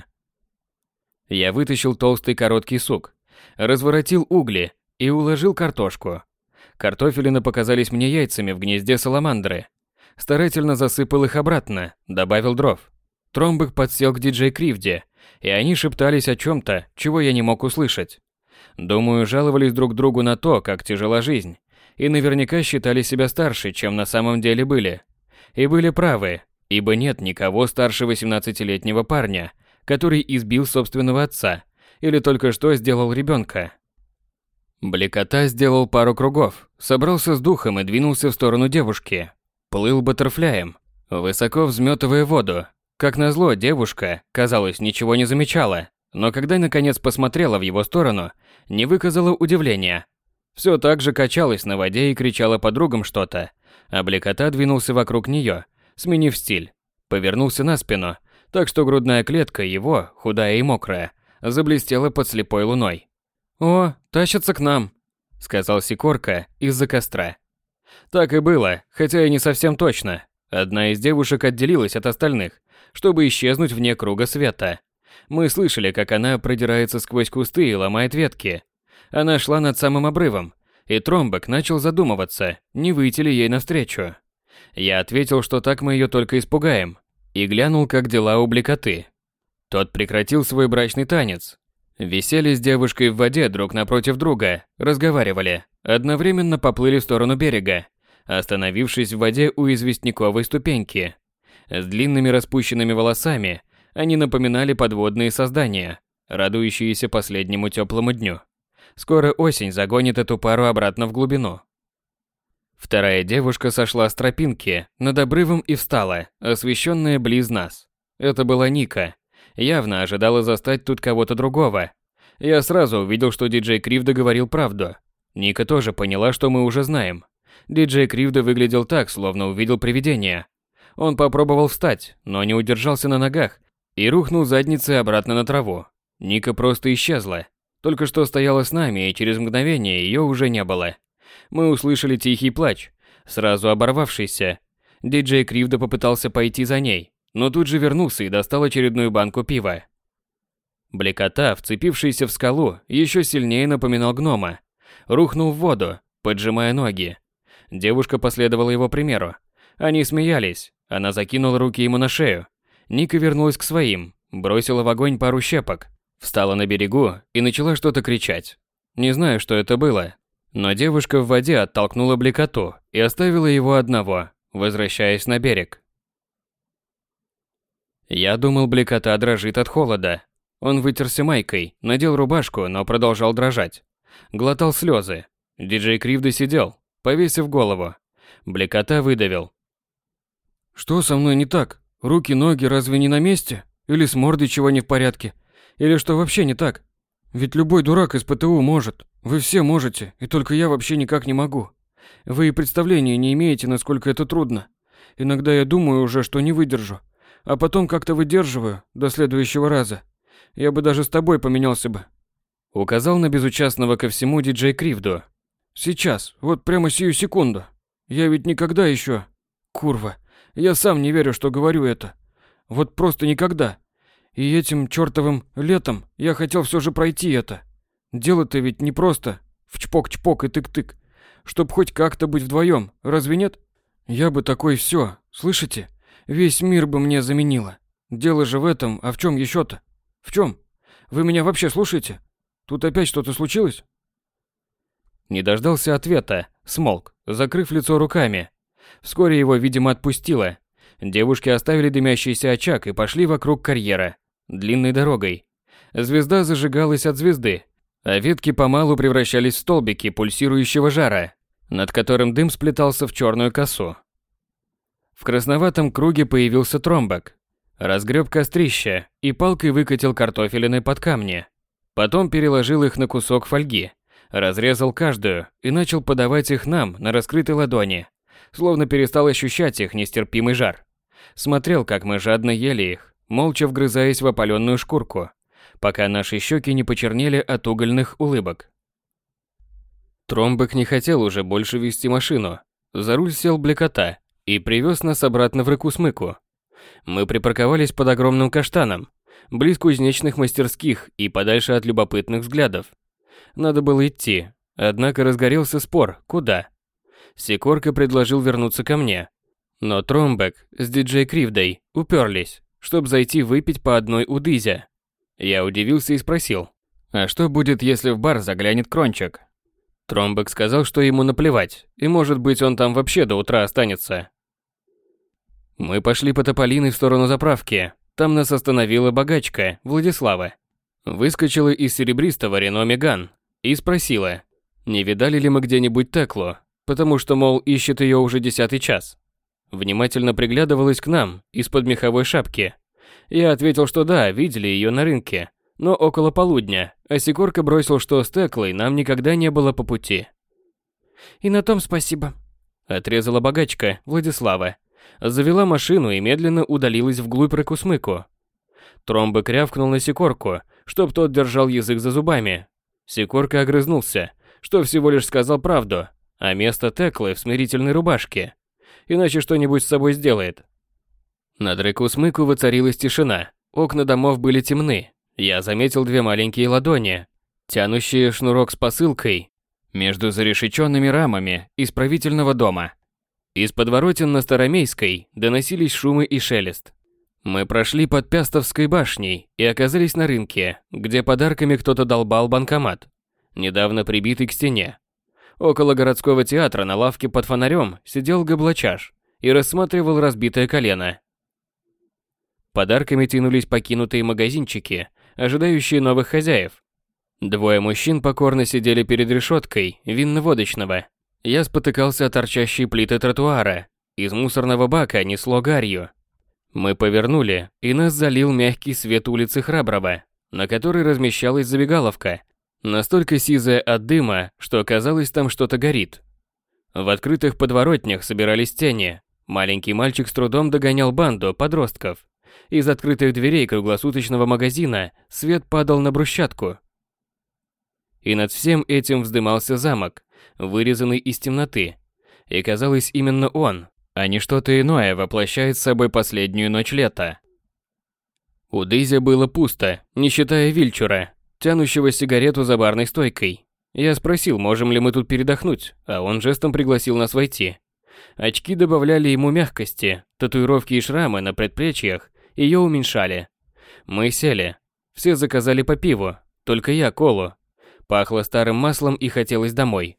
Я вытащил толстый короткий сук, разворотил угли и уложил картошку. Картофелины показались мне яйцами в гнезде саламандры. Старательно засыпал их обратно, добавил дров. Тромбек подсел к диджей Кривде, и они шептались о чем-то, чего я не мог услышать. Думаю, жаловались друг другу на то, как тяжела жизнь, и наверняка считали себя старше, чем на самом деле были. И были правы, ибо нет никого старше восемнадцатилетнего парня, который избил собственного отца или только что сделал ребенка. Бликота сделал пару кругов, собрался с духом и двинулся в сторону девушки. Плыл баттерфляем, высоко взметывая воду. Как назло, девушка, казалось, ничего не замечала, но когда наконец посмотрела в его сторону, не выказала удивления. Все так же качалась на воде и кричала подругам что-то, а Бликота двинулся вокруг нее, сменив стиль. Повернулся на спину, так что грудная клетка его, худая и мокрая, заблестела под слепой луной. «О, тащатся к нам», — сказал Сикорка из-за костра. Так и было, хотя и не совсем точно. Одна из девушек отделилась от остальных, чтобы исчезнуть вне круга света. Мы слышали, как она продирается сквозь кусты и ломает ветки. Она шла над самым обрывом, и Тромбек начал задумываться, не выйти ли ей навстречу. Я ответил, что так мы ее только испугаем, и глянул, как дела у Бликоты. Тот прекратил свой брачный танец. Висели с девушкой в воде друг напротив друга, разговаривали, одновременно поплыли в сторону берега, остановившись в воде у известняковой ступеньки. С длинными распущенными волосами они напоминали подводные создания, радующиеся последнему теплому дню. Скоро осень загонит эту пару обратно в глубину. Вторая девушка сошла с тропинки над обрывом и встала, освещенная близ нас. Это была Ника. Явно ожидала застать тут кого-то другого. Я сразу увидел, что диджей Кривда говорил правду. Ника тоже поняла, что мы уже знаем. Диджей Кривда выглядел так, словно увидел привидение. Он попробовал встать, но не удержался на ногах и рухнул задницей обратно на траву. Ника просто исчезла. Только что стояла с нами, и через мгновение ее уже не было. Мы услышали тихий плач, сразу оборвавшийся. Диджей Кривда попытался пойти за ней, но тут же вернулся и достал очередную банку пива. Блекота, вцепившийся в скалу, еще сильнее напоминал гнома. Рухнул в воду, поджимая ноги. Девушка последовала его примеру. Они смеялись, она закинула руки ему на шею. Ника вернулась к своим, бросила в огонь пару щепок, встала на берегу и начала что-то кричать. Не знаю, что это было, но девушка в воде оттолкнула Блекоту и оставила его одного, возвращаясь на берег. Я думал, Блекота дрожит от холода. Он вытерся майкой, надел рубашку, но продолжал дрожать. Глотал слезы. Диджей Кривда сидел, повесив голову. Блекота выдавил: «Что со мной не так? Руки, ноги разве не на месте? Или с мордой чего не в порядке? Или что вообще не так? Ведь любой дурак из ПТУ может. Вы все можете, и только я вообще никак не могу. Вы и представления не имеете, насколько это трудно. Иногда я думаю уже, что не выдержу. А потом как-то выдерживаю до следующего раза. Я бы даже с тобой поменялся бы». Указал на безучастного ко всему диджей Кривду. «Сейчас, вот прямо сию секунду. Я ведь никогда еще... Курва, я сам не верю, что говорю это. Вот просто никогда. И этим чертовым летом я хотел все же пройти это. Дело-то ведь не просто в чпок-чпок и тык-тык. Чтоб хоть как-то быть вдвоем, разве нет? Я бы такой все, слышите? Весь мир бы мне заменило. Дело же в этом, а в чем еще-то? В чем? Вы меня вообще слушаете? Тут опять что-то случилось?» Не дождался ответа, смолк, закрыв лицо руками. Вскоре его, видимо, отпустило. Девушки оставили дымящийся очаг и пошли вокруг карьера, длинной дорогой. Звезда зажигалась от звезды, а ветки помалу превращались в столбики пульсирующего жара, над которым дым сплетался в черную косу. В красноватом круге появился Тромбок. Разгреб кострище и палкой выкатил картофелины под камни. Потом переложил их на кусок фольги, разрезал каждую и начал подавать их нам на раскрытой ладони, словно перестал ощущать их нестерпимый жар. Смотрел, как мы жадно ели их, молча вгрызаясь в опаленную шкурку, пока наши щеки не почернели от угольных улыбок. Тромбок не хотел уже больше вести машину. За руль сел Блекота и привез нас обратно в Рыкусмыку. Мы припарковались под огромным каштаном, близ кузнечных мастерских и подальше от любопытных взглядов. Надо было идти, однако разгорелся спор, куда. Сикорка предложил вернуться ко мне, но Тромбек с диджей Кривдой уперлись, чтобы зайти выпить по одной удызе. Я удивился и спросил: «А что будет, если в бар заглянет Крончик?» Тромбек сказал, что ему наплевать, и может быть он там вообще до утра останется. Мы пошли по Тополиной в сторону заправки. Там нас остановила богачка, Владислава. Выскочила из серебристого Рено Меган и спросила, не видали ли мы где-нибудь Теклу, потому что, мол, ищет ее уже десятый час. Внимательно приглядывалась к нам из-под меховой шапки. Я ответил, что да, видели ее на рынке, но около полудня, а Сикорка бросил, что с Теклой нам никогда не было по пути. «И на том спасибо», — отрезала богачка, Владислава. Завела машину и медленно удалилась вглубь Рыкусмыку. Тромбек рявкнул на Сикорку, чтоб тот держал язык за зубами. Сикорка огрызнулся, что всего лишь сказал правду, а место Теклы в смирительной рубашке. Иначе что-нибудь с собой сделает. Над Рыкусмыку воцарилась тишина, окна домов были темны. Я заметил две маленькие ладони, тянущие шнурок с посылкой между зарешеченными рамами исправительного дома. Из подворотен на Старомейской доносились шумы и шелест. Мы прошли под Пястовской башней и оказались на рынке, где подарками кто-то долбал банкомат, недавно прибитый к стене. Около городского театра на лавке под фонарем сидел габлачаш и рассматривал разбитое колено. Подарками тянулись покинутые магазинчики, ожидающие новых хозяев. Двое мужчин покорно сидели перед решеткой винно-водочного. Я спотыкался о торчащие плиты тротуара. Из мусорного бака несло гарью. Мы повернули, и нас залил мягкий свет улицы Храброго, на которой размещалась забегаловка, настолько сизая от дыма, что казалось, там что-то горит. В открытых подворотнях собирались тени. Маленький мальчик с трудом догонял банду подростков. Из открытых дверей круглосуточного магазина свет падал на брусчатку. И над всем этим вздымался замок, вырезанный из темноты. И казалось, именно он, а не что-то иное, воплощает собой последнюю ночь лета. У Дейзи было пусто, не считая Вильчура, тянущего сигарету за барной стойкой. Я спросил, можем ли мы тут передохнуть, а он жестом пригласил нас войти. Очки добавляли ему мягкости, татуировки и шрамы на предплечьях ее уменьшали. Мы сели. Все заказали по пиву, только я колу. Пахло старым маслом и хотелось домой.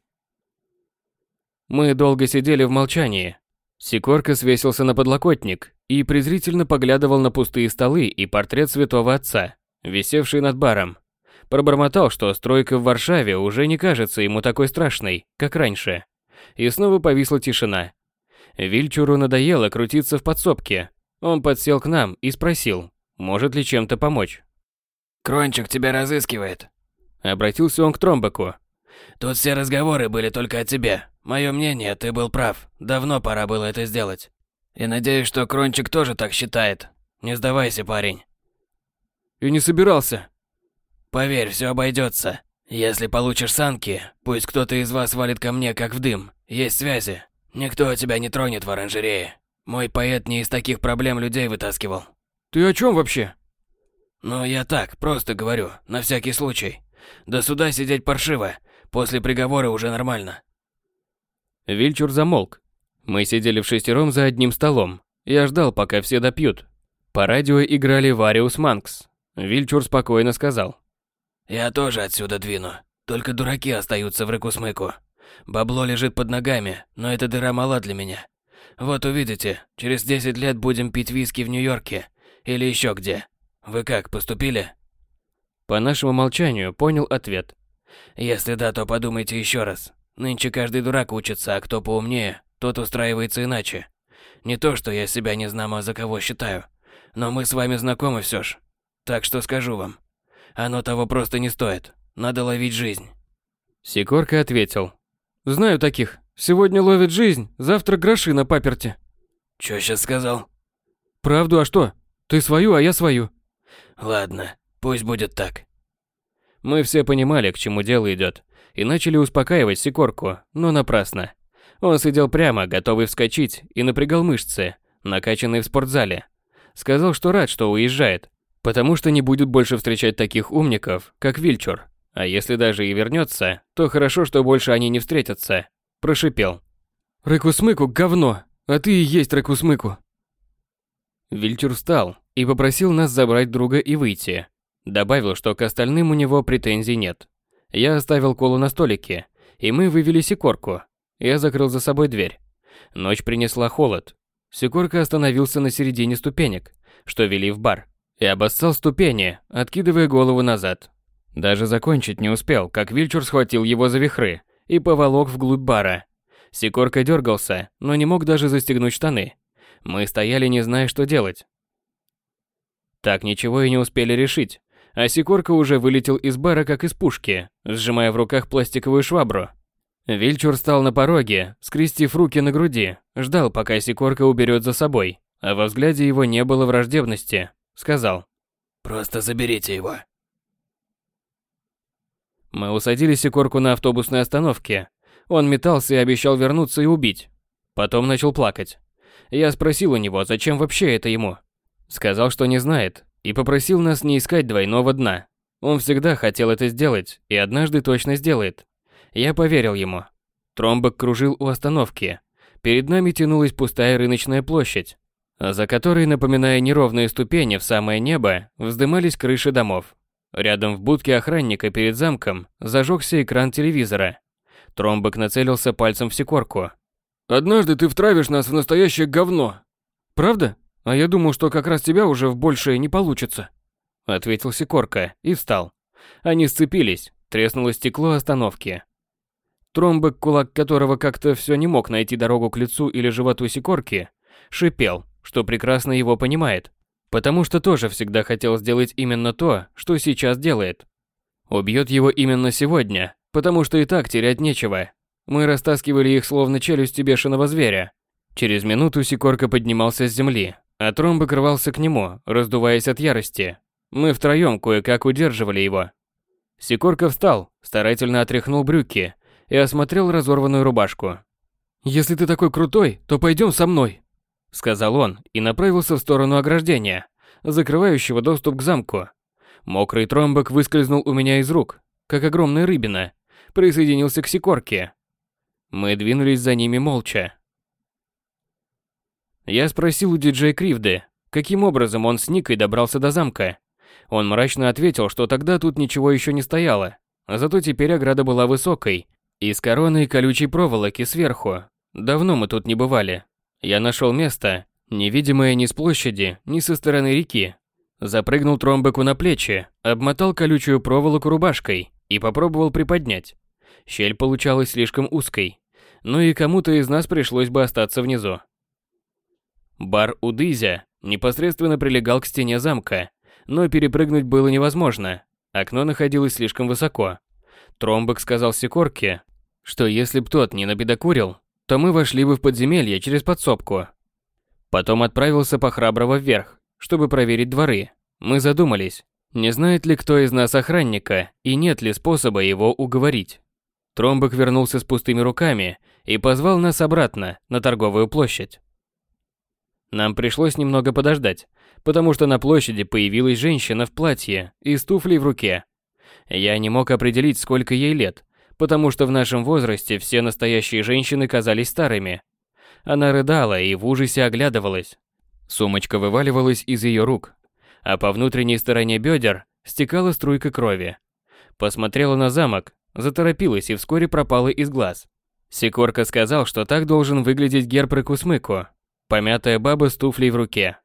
Мы долго сидели в молчании. Сикорка свесился на подлокотник и презрительно поглядывал на пустые столы и портрет святого отца, висевший над баром. Пробормотал, что стройка в Варшаве уже не кажется ему такой страшной, как раньше. И снова повисла тишина. Вильчуру надоело крутиться в подсобке. Он подсел к нам и спросил, может ли чем-то помочь. «Крончик тебя разыскивает», — обратился он к Тромбеку. «Тут все разговоры были только о тебе. Мое мнение, ты был прав. Давно пора было это сделать. И надеюсь, что Крончик тоже так считает. Не сдавайся, парень». «И не собирался». «Поверь, все обойдется. Если получишь санки, пусть кто-то из вас валит ко мне, как в дым. Есть связи. Никто тебя не тронет в оранжерее. Мой поэт не из таких проблем людей вытаскивал». «Ты о чем вообще?» «Ну, я так, просто говорю, на всякий случай. До суда сидеть паршиво, после приговора уже нормально». Вильчур замолк. Мы сидели вшестером за одним столом. Я ждал, пока все допьют. По радио играли Вариус Манкс. Вильчур спокойно сказал. «Я тоже отсюда двину. Только дураки остаются в рыку-смыку. Бабло лежит под ногами, но эта дыра мала для меня. Вот увидите, через десять лет будем пить виски в Нью-Йорке или еще где. Вы как, поступили?» По нашему молчанию понял ответ. «Если да, то подумайте еще раз. Нынче каждый дурак учится, а кто поумнее, тот устраивается иначе. Не то, что я себя не знамо за кого считаю, но мы с вами знакомы все ж. Так что скажу вам, оно того просто не стоит. Надо ловить жизнь». Сикорка ответил. «Знаю таких. Сегодня ловят жизнь, завтра гроши на паперти». «Чё сейчас сказал?» «Правду, а что? Ты свою, а я свою». «Ладно, пусть будет так». Мы все понимали, к чему дело идет, и начали успокаивать Сикорку, но напрасно. Он сидел прямо, готовый вскочить, и напрягал мышцы, накачанные в спортзале. Сказал, что рад, что уезжает, потому что не будет больше встречать таких умников, как Вильчур. А если даже и вернется, то хорошо, что больше они не встретятся. Прошипел. «Рыкусмыку говно, а ты и есть Рыкусмыку». Вильчур встал и попросил нас забрать друга и выйти. Добавил, что к остальным у него претензий нет. Я оставил колу на столике, и мы вывели Сикорку. Я закрыл за собой дверь. Ночь принесла холод. Сикорка остановился на середине ступенек, что вели в бар, и обоссал ступени, откидывая голову назад. Даже закончить не успел, как Вильчур схватил его за вихры и поволок вглубь бара. Сикорка дергался, но не мог даже застегнуть штаны. Мы стояли, не зная, что делать. Так ничего и не успели решить, а Сикорка уже вылетел из бара, как из пушки, сжимая в руках пластиковую швабру. Вильчур стал на пороге, скрестив руки на груди, ждал, пока Сикорка уберет за собой, а во взгляде его не было враждебности. Сказал: «Просто заберите его». Мы усадили Сикорку на автобусной остановке. Он метался и обещал вернуться и убить. Потом начал плакать. Я спросил у него, зачем вообще это ему. Сказал, что не знает, и попросил нас не искать двойного дна. Он всегда хотел это сделать, и однажды точно сделает. Я поверил ему. Тромбек кружил у остановки. Перед нами тянулась пустая рыночная площадь. за которой, напоминая неровные ступени в самое небо, вздымались крыши домов. Рядом в будке охранника перед замком зажегся экран телевизора. Тромбек нацелился пальцем в Сикорку. «Однажды ты втравишь нас в настоящее говно. Правда? А я думал, что как раз тебя уже в большее не получится», — ответил Сикорка и встал. Они сцепились, треснуло стекло остановки. Тромбек, кулак которого как-то все не мог найти дорогу к лицу или животу Сикорки, шипел, что прекрасно его понимает, потому что тоже всегда хотел сделать именно то, что сейчас делает. Убьет его именно сегодня, потому что и так терять нечего. Мы растаскивали их словно челюсти бешеного зверя. Через минуту Сикорка поднимался с земли, а Тромбек рвался к нему, раздуваясь от ярости. Мы втроем кое-как удерживали его. Сикорка встал, старательно отряхнул брюки и осмотрел разорванную рубашку. «Если ты такой крутой, то пойдем со мной», — сказал он и направился в сторону ограждения, закрывающего доступ к замку. Мокрый Тромбек выскользнул у меня из рук, как огромная рыбина, присоединился к Сикорке. Мы двинулись за ними молча. Я спросил у диджея Кривды, каким образом он с Никой добрался до замка. Он мрачно ответил, что тогда тут ничего еще не стояло, зато теперь ограда была высокой и с короной колючей проволоки сверху. Давно мы тут не бывали. Я нашел место, невидимое ни с площади, ни со стороны реки. Запрыгнул Тромбеку на плечи, обмотал колючую проволоку рубашкой и попробовал приподнять. Щель получалась слишком узкой, но и кому-то из нас пришлось бы остаться внизу. Бар у Дызя непосредственно прилегал к стене замка, но перепрыгнуть было невозможно, окно находилось слишком высоко. Тромбек сказал Сикорке, что если б тот не набедокурил, то мы вошли бы в подземелье через подсобку. Потом отправился по Храброво вверх, чтобы проверить дворы. Мы задумались, не знает ли кто из нас охранника и нет ли способа его уговорить. Тромбек вернулся с пустыми руками и позвал нас обратно на торговую площадь. Нам пришлось немного подождать, потому что на площади появилась женщина в платье и с туфлей в руке. Я не мог определить, сколько ей лет, потому что в нашем возрасте все настоящие женщины казались старыми. Она рыдала и в ужасе оглядывалась. Сумочка вываливалась из ее рук, а по внутренней стороне бедер стекала струйка крови. Посмотрела на замок, заторопилась и вскоре пропала из глаз. Сикорка сказал, что так должен выглядеть герб Рыкусмыку. Помятая баба с туфлей в руке.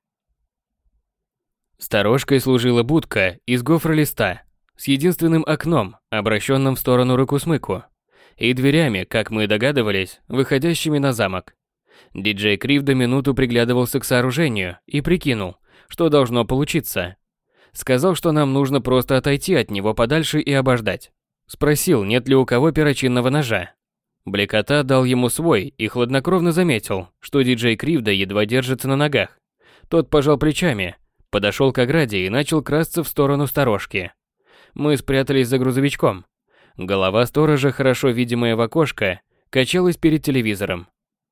Сторожкой служила будка из гофролиста с единственным окном, обращенным в сторону Рыкусмыку, и дверями, как мы догадывались, выходящими на замок. Диджей Кривда минуту приглядывался к сооружению и прикинул, что должно получиться. Сказал, что нам нужно просто отойти от него подальше и обождать. Спросил, нет ли у кого перочинного ножа. Блекота дал ему свой и хладнокровно заметил, что диджей Кривда едва держится на ногах. Тот пожал плечами, подошел к ограде и начал красться в сторону сторожки. Мы спрятались за грузовичком. Голова сторожа, хорошо видимая в окошко, качалась перед телевизором.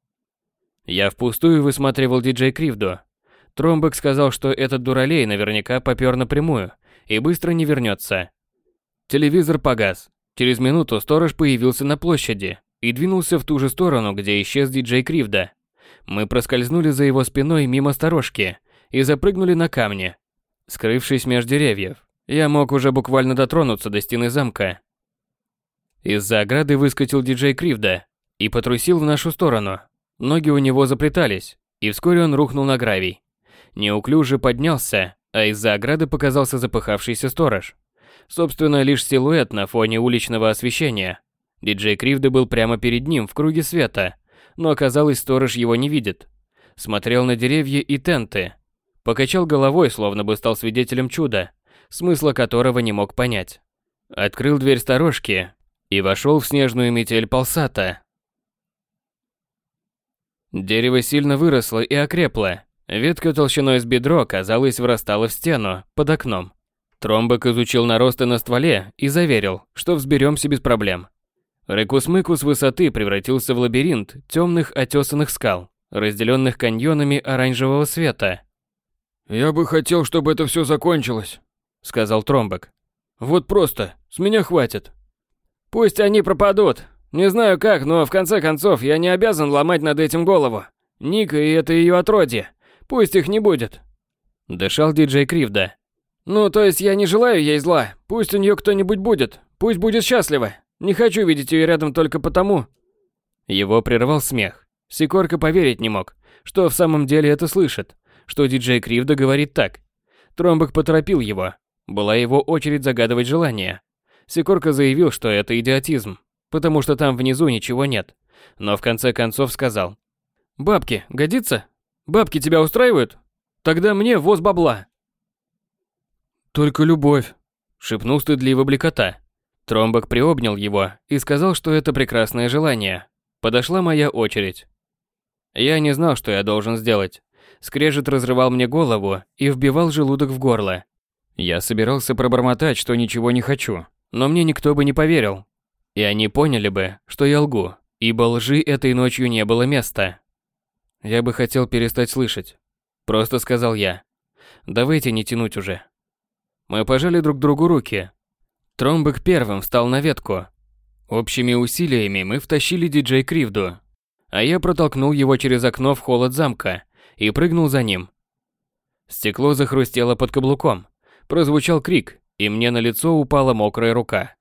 Я впустую высматривал диджей Кривду. Тромбек сказал, что этот дуралей наверняка попёр напрямую и быстро не вернется. Телевизор погас. Через минуту сторож появился на площади и двинулся в ту же сторону, где исчез диджей Кривда. Мы проскользнули за его спиной мимо сторожки и запрыгнули на камни. Скрывшись меж деревьев, я мог уже буквально дотронуться до стены замка. Из-за ограды выскочил диджей Кривда и потрусил в нашу сторону. Ноги у него заплетались, и вскоре он рухнул на гравий. Неуклюже поднялся, а из-за ограды показался запыхавшийся сторож. Собственно, лишь силуэт на фоне уличного освещения. Диджей Кривда был прямо перед ним в круге света, но оказалось, сторож его не видит. Смотрел на деревья и тенты. Покачал головой, словно бы стал свидетелем чуда, смысла которого не мог понять. Открыл дверь сторожки и вошел в снежную метель Полсата. Дерево сильно выросло и окрепло. Ветка толщиной с бедро, казалось, врастала в стену под окном. Тромбек изучил наросты на стволе и заверил, что взберемся без проблем. Рыкусмыку с высоты превратился в лабиринт темных отесанных скал, разделенных каньонами оранжевого света. «Я бы хотел, чтобы это все закончилось», — сказал Тромбек. «Вот просто, с меня хватит». «Пусть они пропадут. Не знаю как, но в конце концов я не обязан ломать над этим голову. Ника и это ее отродье. Пусть их не будет. Дышал диджей Кривда. Ну, то есть я не желаю ей зла. Пусть у нее кто-нибудь будет. Пусть будет счастлива. Не хочу видеть ее рядом только потому. Его прервал смех. Сикорка поверить не мог, что в самом деле это слышит, что диджей Кривда говорит так. Тромбок поторопил его. Была его очередь загадывать желание. Сикорка заявил, что это идиотизм, потому что там внизу ничего нет. Но в конце концов сказал: «Бабки, годится? Бабки тебя устраивают? Тогда мне воз бабла». «Только любовь», — шепнул стыдливо Бликота. Тромбок приобнял его и сказал, что это прекрасное желание. Подошла моя очередь. Я не знал, что я должен сделать. Скрежет разрывал мне голову и вбивал желудок в горло. Я собирался пробормотать, что ничего не хочу, но мне никто бы не поверил. И они поняли бы, что я лгу, ибо лжи этой ночью не было места. Я бы хотел перестать слышать. Просто сказал я. Давайте не тянуть уже. Мы пожали друг другу руки. Тромбок первым встал на ветку. Общими усилиями мы втащили диджей Кривду, а я протолкнул его через окно в холод замка и прыгнул за ним. Стекло захрустело под каблуком. Прозвучал крик, и мне на лицо упала мокрая рука.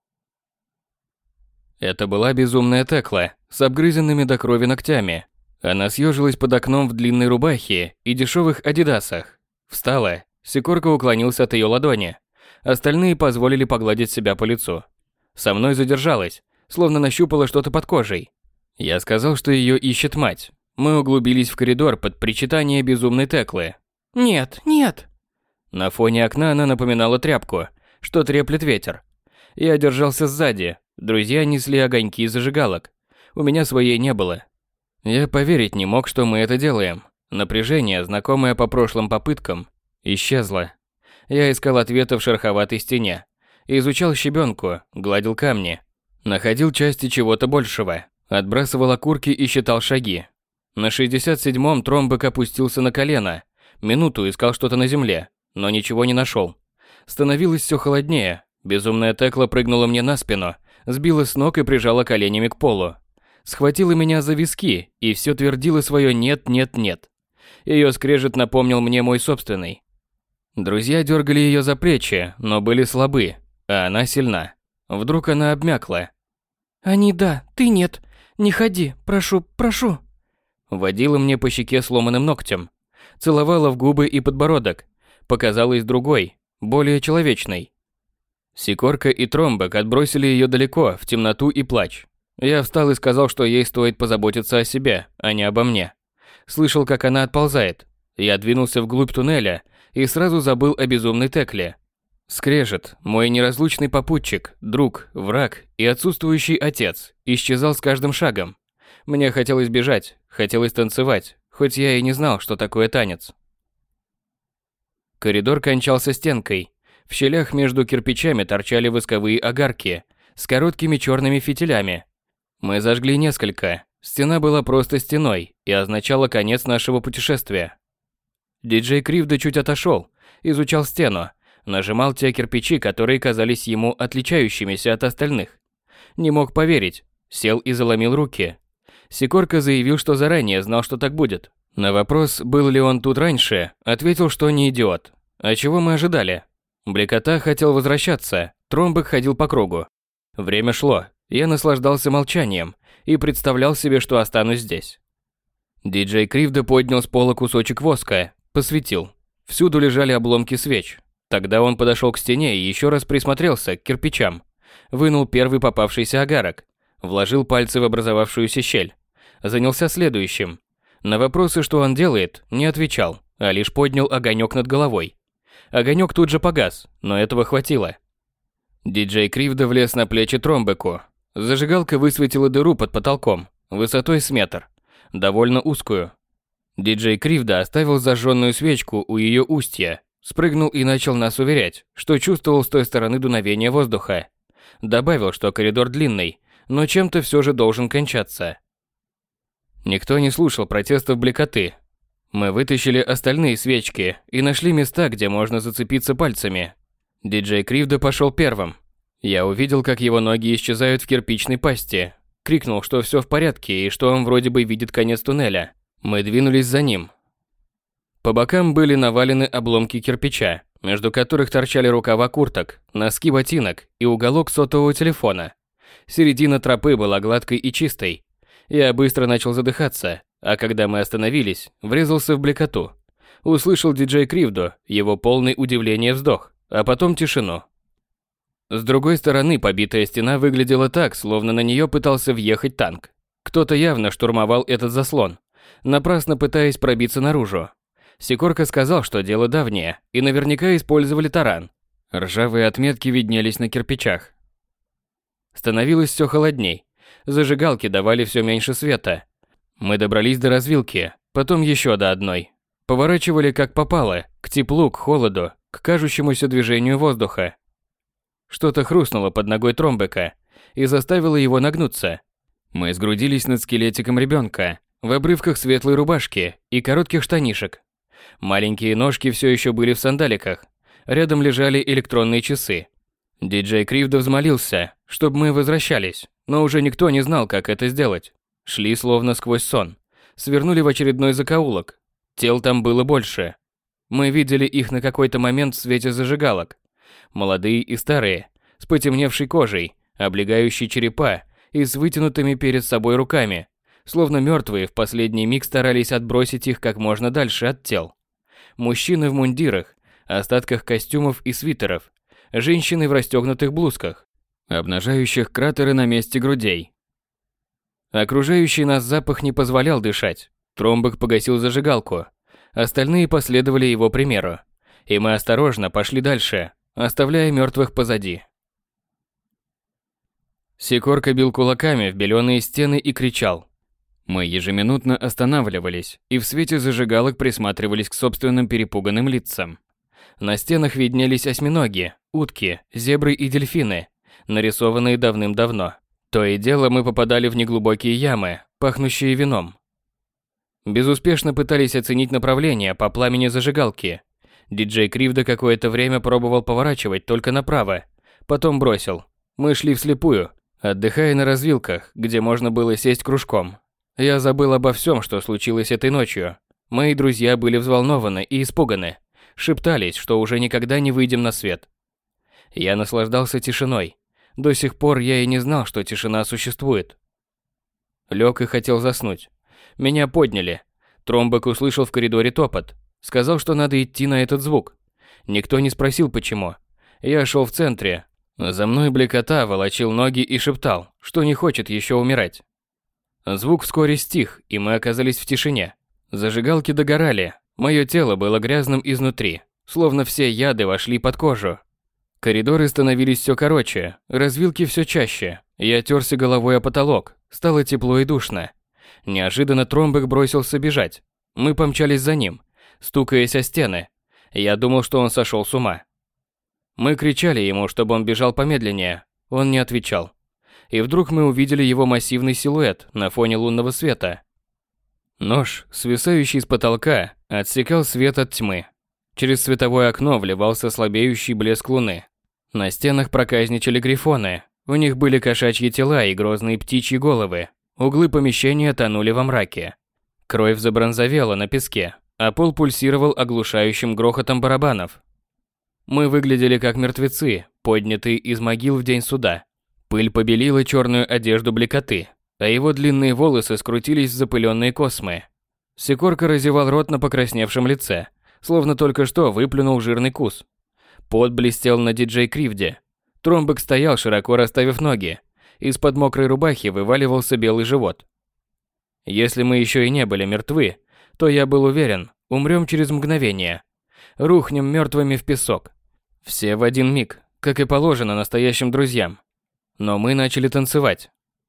Это была безумная Текла с обгрызенными до крови ногтями. Она съежилась под окном в длинной рубахе и дешевых адидасах. Встала, Сикорка уклонился от ее ладони. Остальные позволили погладить себя по лицу. Со мной задержалась, словно нащупала что-то под кожей. Я сказал, что ее ищет мать. Мы углубились в коридор под причитание безумной Теклы. «Нет, нет!» На фоне окна она напоминала тряпку, что треплет ветер. Я держался сзади, друзья несли огоньки зажигалок. У меня своей не было. Я поверить не мог, что мы это делаем. Напряжение, знакомое по прошлым попыткам, исчезло. Я искал ответы в шероховатой стене. Изучал щебенку, гладил камни. Находил части чего-то большего. Отбрасывал окурки и считал шаги. На шестьдесят седьмом Тромбок опустился на колено. Минуту искал что-то на земле, но ничего не нашел. Становилось все холоднее. Безумная Текла прыгнула мне на спину, сбила с ног и прижала коленями к полу. Схватила меня за виски и все твердила свое «нет, нет, нет». Ее скрежет напомнил мне мой собственный. Друзья дергали ее за плечи, но были слабы, а она сильна. Вдруг она обмякла. «Они да, ты нет. Не ходи, прошу, прошу». Водила мне по щеке сломанным ногтем. Целовала в губы и подбородок. Показалась другой, более человечной. Сикорка и Тромбок отбросили ее далеко, в темноту и плач. Я встал и сказал, что ей стоит позаботиться о себе, а не обо мне. Слышал, как она отползает. Я двинулся вглубь туннеля и сразу забыл о безумной Текле. Скрежет, мой неразлучный попутчик, друг, враг и отсутствующий отец, исчезал с каждым шагом. Мне хотелось бежать, хотелось танцевать, хоть я и не знал, что такое танец. Коридор кончался стенкой. В щелях между кирпичами торчали восковые огарки с короткими черными фитилями. Мы зажгли несколько. Стена была просто стеной и означала конец нашего путешествия. Диджей Кривда чуть отошел, изучал стену, нажимал те кирпичи, которые казались ему отличающимися от остальных. Не мог поверить, сел и заломил руки. Сикорка заявил, что заранее знал, что так будет. На вопрос, был ли он тут раньше, ответил, что не идиот. А чего мы ожидали? Бликота хотел возвращаться, Тромбок ходил по кругу. Время шло, я наслаждался молчанием и представлял себе, что останусь здесь. Диджей Кривда поднял с пола кусочек воска, посветил. Всюду лежали обломки свеч. Тогда он подошел к стене и еще раз присмотрелся к кирпичам. Вынул первый попавшийся огарок, вложил пальцы в образовавшуюся щель. Занялся следующим. На вопросы, что он делает, не отвечал, а лишь поднял огонек над головой. Огонек тут же погас, но этого хватило. Диджей Кривда влез на плечи Тромбеку. Зажигалка высветила дыру под потолком, высотой с метр, довольно узкую. Диджей Кривда оставил зажженную свечку у ее устья, спрыгнул и начал нас уверять, что чувствовал с той стороны дуновение воздуха. Добавил, что коридор длинный, но чем-то все же должен кончаться. Никто не слушал протестов Бликоты. Мы вытащили остальные свечки и нашли места, где можно зацепиться пальцами. Диджей Кривда пошел первым. Я увидел, как его ноги исчезают в кирпичной пасти. Крикнул, что все в порядке и что он вроде бы видит конец туннеля. Мы двинулись за ним. По бокам были навалены обломки кирпича, между которых торчали рукава курток, носки ботинок и уголок сотового телефона. Середина тропы была гладкой и чистой. Я быстро начал задыхаться, а когда мы остановились, врезался в Бликоту. Услышал диджей Кривду, его полный удивления вздох, а потом тишину. С другой стороны, побитая стена выглядела так, словно на нее пытался въехать танк. Кто-то явно штурмовал этот заслон, напрасно пытаясь пробиться наружу. Сикорка сказал, что дело давнее, и наверняка использовали таран. Ржавые отметки виднелись на кирпичах. Становилось все холодней. Зажигалки давали все меньше света. Мы добрались до развилки, потом еще до одной. Поворачивали как попало, к теплу, к холоду, к кажущемуся движению воздуха. Что-то хрустнуло под ногой Тромбека и заставило его нагнуться. Мы сгрудились над скелетиком ребенка в обрывках светлой рубашки и коротких штанишек. Маленькие ножки все еще были в сандаликах. Рядом лежали электронные часы. Диджей Кривда взмолился, чтобы мы возвращались, но уже никто не знал, как это сделать. Шли словно сквозь сон. Свернули в очередной закоулок. Тел там было больше. Мы видели их на какой-то момент в свете зажигалок. Молодые и старые, с потемневшей кожей, облегающие черепа и с вытянутыми перед собой руками, словно мертвые в последний миг старались отбросить их как можно дальше от тел. Мужчины в мундирах, остатках костюмов и свитеров, женщины в расстегнутых блузках, обнажающих кратеры на месте грудей. Окружающий нас запах не позволял дышать. Тромбек погасил зажигалку. Остальные последовали его примеру. И мы осторожно пошли дальше, оставляя мертвых позади. Сикорка бил кулаками в беленые стены и кричал. Мы ежеминутно останавливались и в свете зажигалок присматривались к собственным перепуганным лицам. На стенах виднелись осьминоги, утки, зебры и дельфины, нарисованные давным-давно. То и дело мы попадали в неглубокие ямы, пахнущие вином. Безуспешно пытались оценить направление по пламени зажигалки. Диджей Кривда какое-то время пробовал поворачивать только направо, потом бросил. Мы шли вслепую, отдыхая на развилках, где можно было сесть кружком. Я забыл обо всем, что случилось этой ночью. Мои друзья были взволнованы и испуганы, шептались, что уже никогда не выйдем на свет. Я наслаждался тишиной. До сих пор я и не знал, что тишина существует. Лёг и хотел заснуть. Меня подняли. Тромбек услышал в коридоре топот. Сказал, что надо идти на этот звук. Никто не спросил, почему. Я шел в центре. За мной Бликота волочил ноги и шептал, что не хочет еще умирать. Звук вскоре стих, и мы оказались в тишине. Зажигалки догорали. Мое тело было грязным изнутри, словно все яды вошли под кожу. Коридоры становились все короче, развилки все чаще. Я терся головой о потолок. Стало тепло и душно. Неожиданно Тромбек бросился бежать. Мы помчались за ним, стукаясь о стены. Я думал, что он сошел с ума. Мы кричали ему, чтобы он бежал помедленнее. Он не отвечал. И вдруг мы увидели его массивный силуэт на фоне лунного света. Нож, свисающий с потолка, отсекал свет от тьмы. Через световое окно вливался слабеющий блеск луны. На стенах проказничали грифоны. У них были кошачьи тела и грозные птичьи головы. Углы помещения тонули во мраке. Кровь забронзовела на песке, а пол пульсировал оглушающим грохотом барабанов. Мы выглядели как мертвецы, поднятые из могил в день суда. Пыль побелила черную одежду Бликоты, а его длинные волосы скрутились в запыленные космы. Сикорка разевал рот на покрасневшем лице, словно только что выплюнул жирный кус. Пот блестел на диджей Кривде. Тромбек стоял, широко расставив ноги. Из-под мокрой рубахи вываливался белый живот. Если мы еще и не были мертвы, то я был уверен, умрем через мгновение. Рухнем мертвыми в песок. Все в один миг, как и положено настоящим друзьям. Но мы начали танцевать.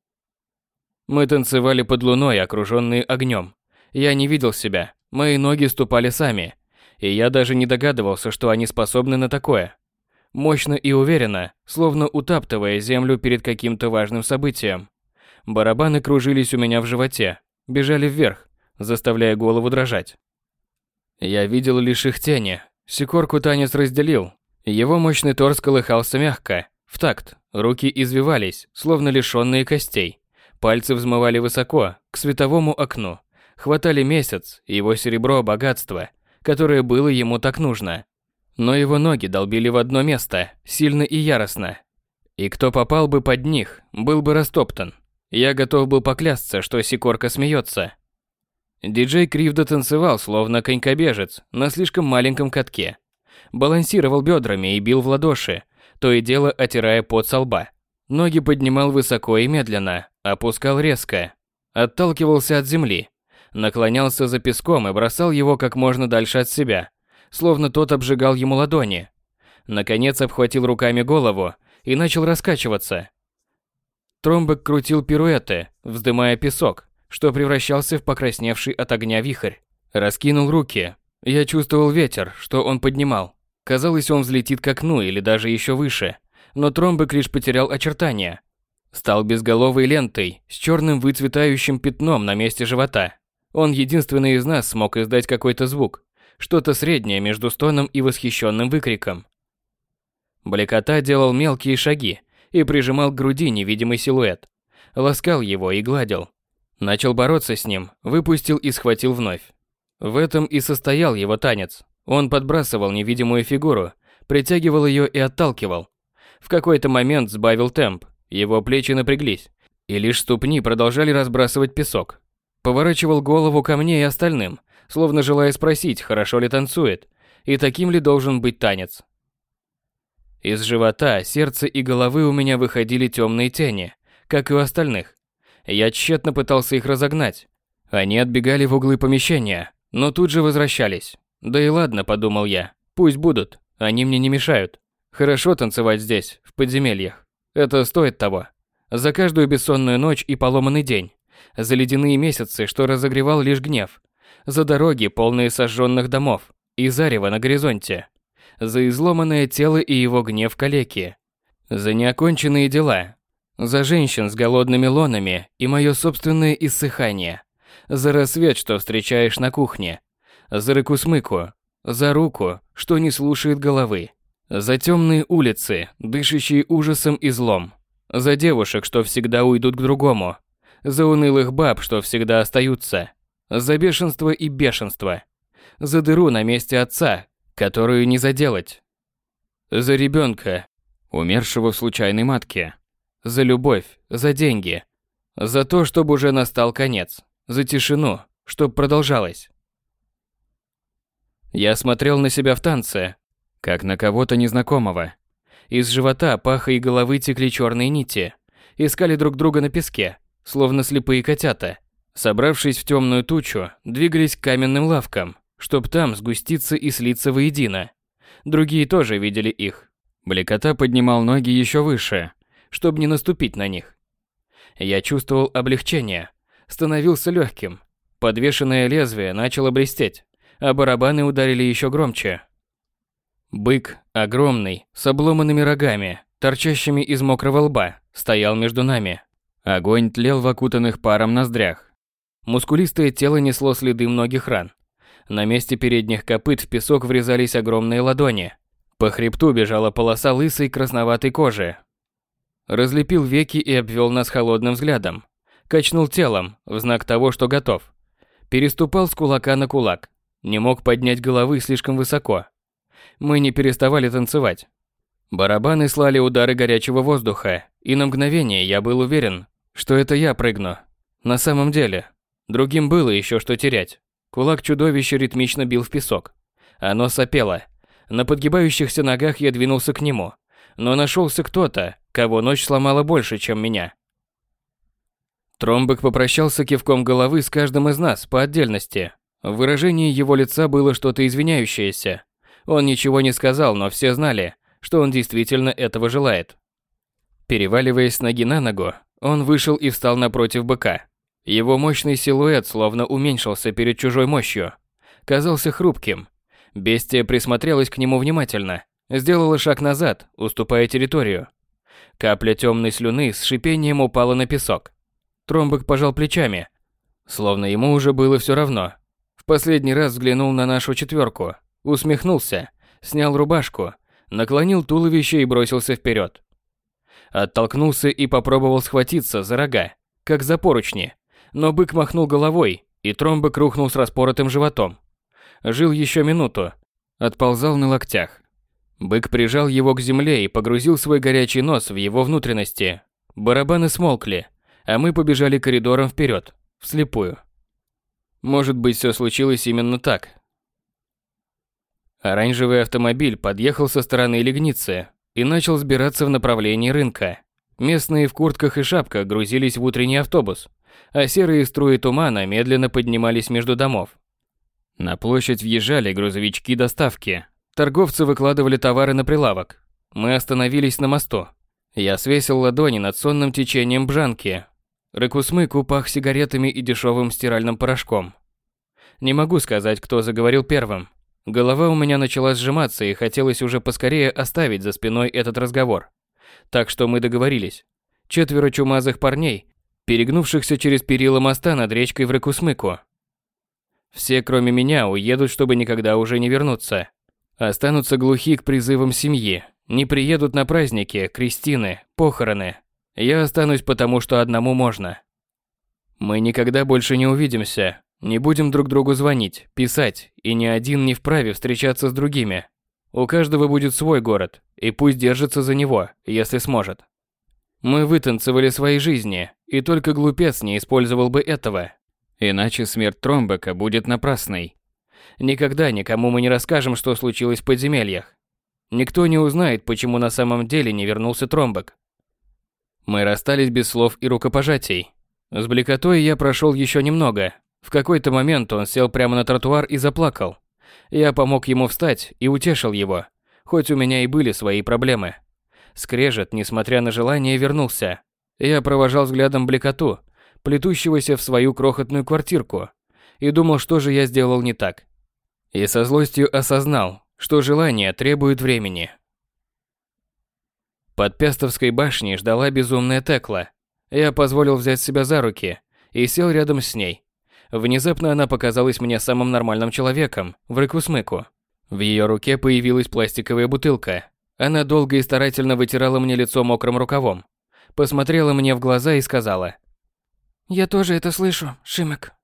Мы танцевали под луной, окруженные огнем. Я не видел себя, мои ноги ступали сами, и я даже не догадывался, что они способны на такое. Мощно и уверенно, словно утаптывая землю перед каким-то важным событием. Барабаны кружились у меня в животе, бежали вверх, заставляя голову дрожать. Я видел лишь их тени. Сикорку танец разделил. Его мощный торс колыхался мягко, в такт. Руки извивались, словно лишённые костей. Пальцы взмывали высоко, к световому окну. Хватали месяц, его серебро богатство, которое было ему так нужно. Но его ноги долбили в одно место, сильно и яростно. И кто попал бы под них, был бы растоптан. Я готов был поклясться, что Сикорка смеется. Диджей кривдо танцевал, словно конькобежец, на слишком маленьком катке. Балансировал бедрами и бил в ладоши, то и дело отирая пот со лба. Ноги поднимал высоко и медленно, опускал резко. Отталкивался от земли. Наклонялся за песком и бросал его как можно дальше от себя, словно тот обжигал ему ладони. Наконец обхватил руками голову и начал раскачиваться. Тромбек крутил пируэты, вздымая песок, что превращался в покрасневший от огня вихрь. Раскинул руки. Я чувствовал ветер, что он поднимал. Казалось, он взлетит к окну или даже еще выше. Но Тромбек лишь потерял очертания. Стал безголовой лентой с черным выцветающим пятном на месте живота. Он единственный из нас смог издать какой-то звук. Что-то среднее между стоном и восхищенным выкриком. Бликота делал мелкие шаги и прижимал к груди невидимый силуэт. Ласкал его и гладил. Начал бороться с ним, выпустил и схватил вновь. В этом и состоял его танец. Он подбрасывал невидимую фигуру, притягивал ее и отталкивал. В какой-то момент сбавил темп, его плечи напряглись, и лишь ступни продолжали разбрасывать песок. Поворачивал голову ко мне и остальным, словно желая спросить, хорошо ли танцует, и таким ли должен быть танец. Из живота, сердца и головы у меня выходили темные тени, как и у остальных. Я тщетно пытался их разогнать. Они отбегали в углы помещения, но тут же возвращались. Да и ладно, подумал я, пусть будут, они мне не мешают. Хорошо танцевать здесь, в подземельях. Это стоит того. За каждую бессонную ночь и поломанный день. За ледяные месяцы, что разогревал лишь гнев. За дороги, полные сожженных домов. И зарево на горизонте. За изломанное тело и его гнев калеки. За неоконченные дела. За женщин с голодными лонами и мое собственное иссыхание. За рассвет, что встречаешь на кухне. За рыкусмыку. За руку, что не слушает головы. За темные улицы, дышащие ужасом и злом. За девушек, что всегда уйдут к другому. За унылых баб, что всегда остаются. За бешенство и бешенство. За дыру на месте отца, которую не заделать. За ребенка, умершего в случайной матке. За любовь, за деньги. За то, чтобы уже настал конец. За тишину, чтоб продолжалось. Я смотрел на себя в танце, как на кого-то незнакомого. Из живота, паха и головы текли черные нити. Искали друг друга на песке, словно слепые котята. Собравшись в темную тучу, двигались к каменным лавкам, чтоб там сгуститься и слиться воедино. Другие тоже видели их. Бликота поднимал ноги еще выше, чтобы не наступить на них. Я чувствовал облегчение, становился легким. Подвешенное лезвие начало блестеть, а барабаны ударили еще громче. Бык, огромный, с обломанными рогами, торчащими из мокрого лба, стоял между нами. Огонь тлел в окутанных паром ноздрях. Мускулистое тело несло следы многих ран. На месте передних копыт в песок врезались огромные ладони. По хребту бежала полоса лысой красноватой кожи. Разлепил веки и обвел нас холодным взглядом. Качнул телом, в знак того, что готов. Переступал с кулака на кулак. Не мог поднять головы слишком высоко. Мы не переставали танцевать. Барабаны слали удары горячего воздуха, и на мгновение я был уверен, что это я прыгну. На самом деле, другим было еще что терять. Кулак чудовища ритмично бил в песок. Оно сопело. На подгибающихся ногах я двинулся к нему, но нашелся кто-то, кого ночь сломала больше, чем меня. Тромбек попрощался кивком головы с каждым из нас по отдельности. В выражении его лица было что-то извиняющееся. Он ничего не сказал, но все знали, что он действительно этого желает. Переваливаясь с ноги на ногу, он вышел и встал напротив быка. Его мощный силуэт словно уменьшился перед чужой мощью. Казался хрупким. Бестия присмотрелась к нему внимательно, сделала шаг назад, уступая территорию. Капля темной слюны с шипением упала на песок. Тромбек пожал плечами, словно ему уже было все равно. В последний раз взглянул на нашу четверку, усмехнулся, снял рубашку, наклонил туловище и бросился вперед. Оттолкнулся и попробовал схватиться за рога, как за поручни, но бык махнул головой, и Тромбек рухнул с распоротым животом. Жил еще минуту. Отползал на локтях. Бык прижал его к земле и погрузил свой горячий нос в его внутренности. Барабаны смолкли, а мы побежали коридором вперед, вслепую. Может быть, все случилось именно так. Оранжевый автомобиль подъехал со стороны Лигницы и начал сбираться в направлении рынка. Местные в куртках и шапках грузились в утренний автобус, а серые струи тумана медленно поднимались между домов. На площадь въезжали грузовички доставки. Торговцы выкладывали товары на прилавок. Мы остановились на мосту. Я свесил ладони над сонным течением Бжанки. Рыкусмыку пах сигаретами и дешевым стиральным порошком. Не могу сказать, кто заговорил первым. Голова у меня начала сжиматься и хотелось уже поскорее оставить за спиной этот разговор. Так что мы договорились. Четверо чумазых парней, перегнувшихся через перила моста над речкой в Рыкусмыку. Все, кроме меня, уедут, чтобы никогда уже не вернуться. Останутся глухи к призывам семьи. Не приедут на праздники, крестины, похороны. Я останусь потому, что одному можно. Мы никогда больше не увидимся. Не будем друг другу звонить, писать, и ни один не вправе встречаться с другими. У каждого будет свой город, и пусть держится за него, если сможет. Мы вытанцевали свои жизни, и только глупец не использовал бы этого. Иначе смерть Тромбека будет напрасной. Никогда никому мы не расскажем, что случилось в подземельях. Никто не узнает, почему на самом деле не вернулся Тромбек. Мы расстались без слов и рукопожатий. С Бликотой я прошел еще немного. В какой-то момент он сел прямо на тротуар и заплакал. Я помог ему встать и утешил его, хоть у меня и были свои проблемы. Скрежет, несмотря на желание, вернулся. Я провожал взглядом Бликоту, плетущегося в свою крохотную квартирку, и думал, что же я сделал не так. И со злостью осознал, что желание требует времени. Под Пестовской башней ждала безумная Текла. Я позволил взять себя за руки и сел рядом с ней. Внезапно она показалась мне самым нормальным человеком в Рыкусмыку. В ее руке появилась пластиковая бутылка. Она долго и старательно вытирала мне лицо мокрым рукавом. Посмотрела мне в глаза и сказала: «Я тоже это слышу, Шимек».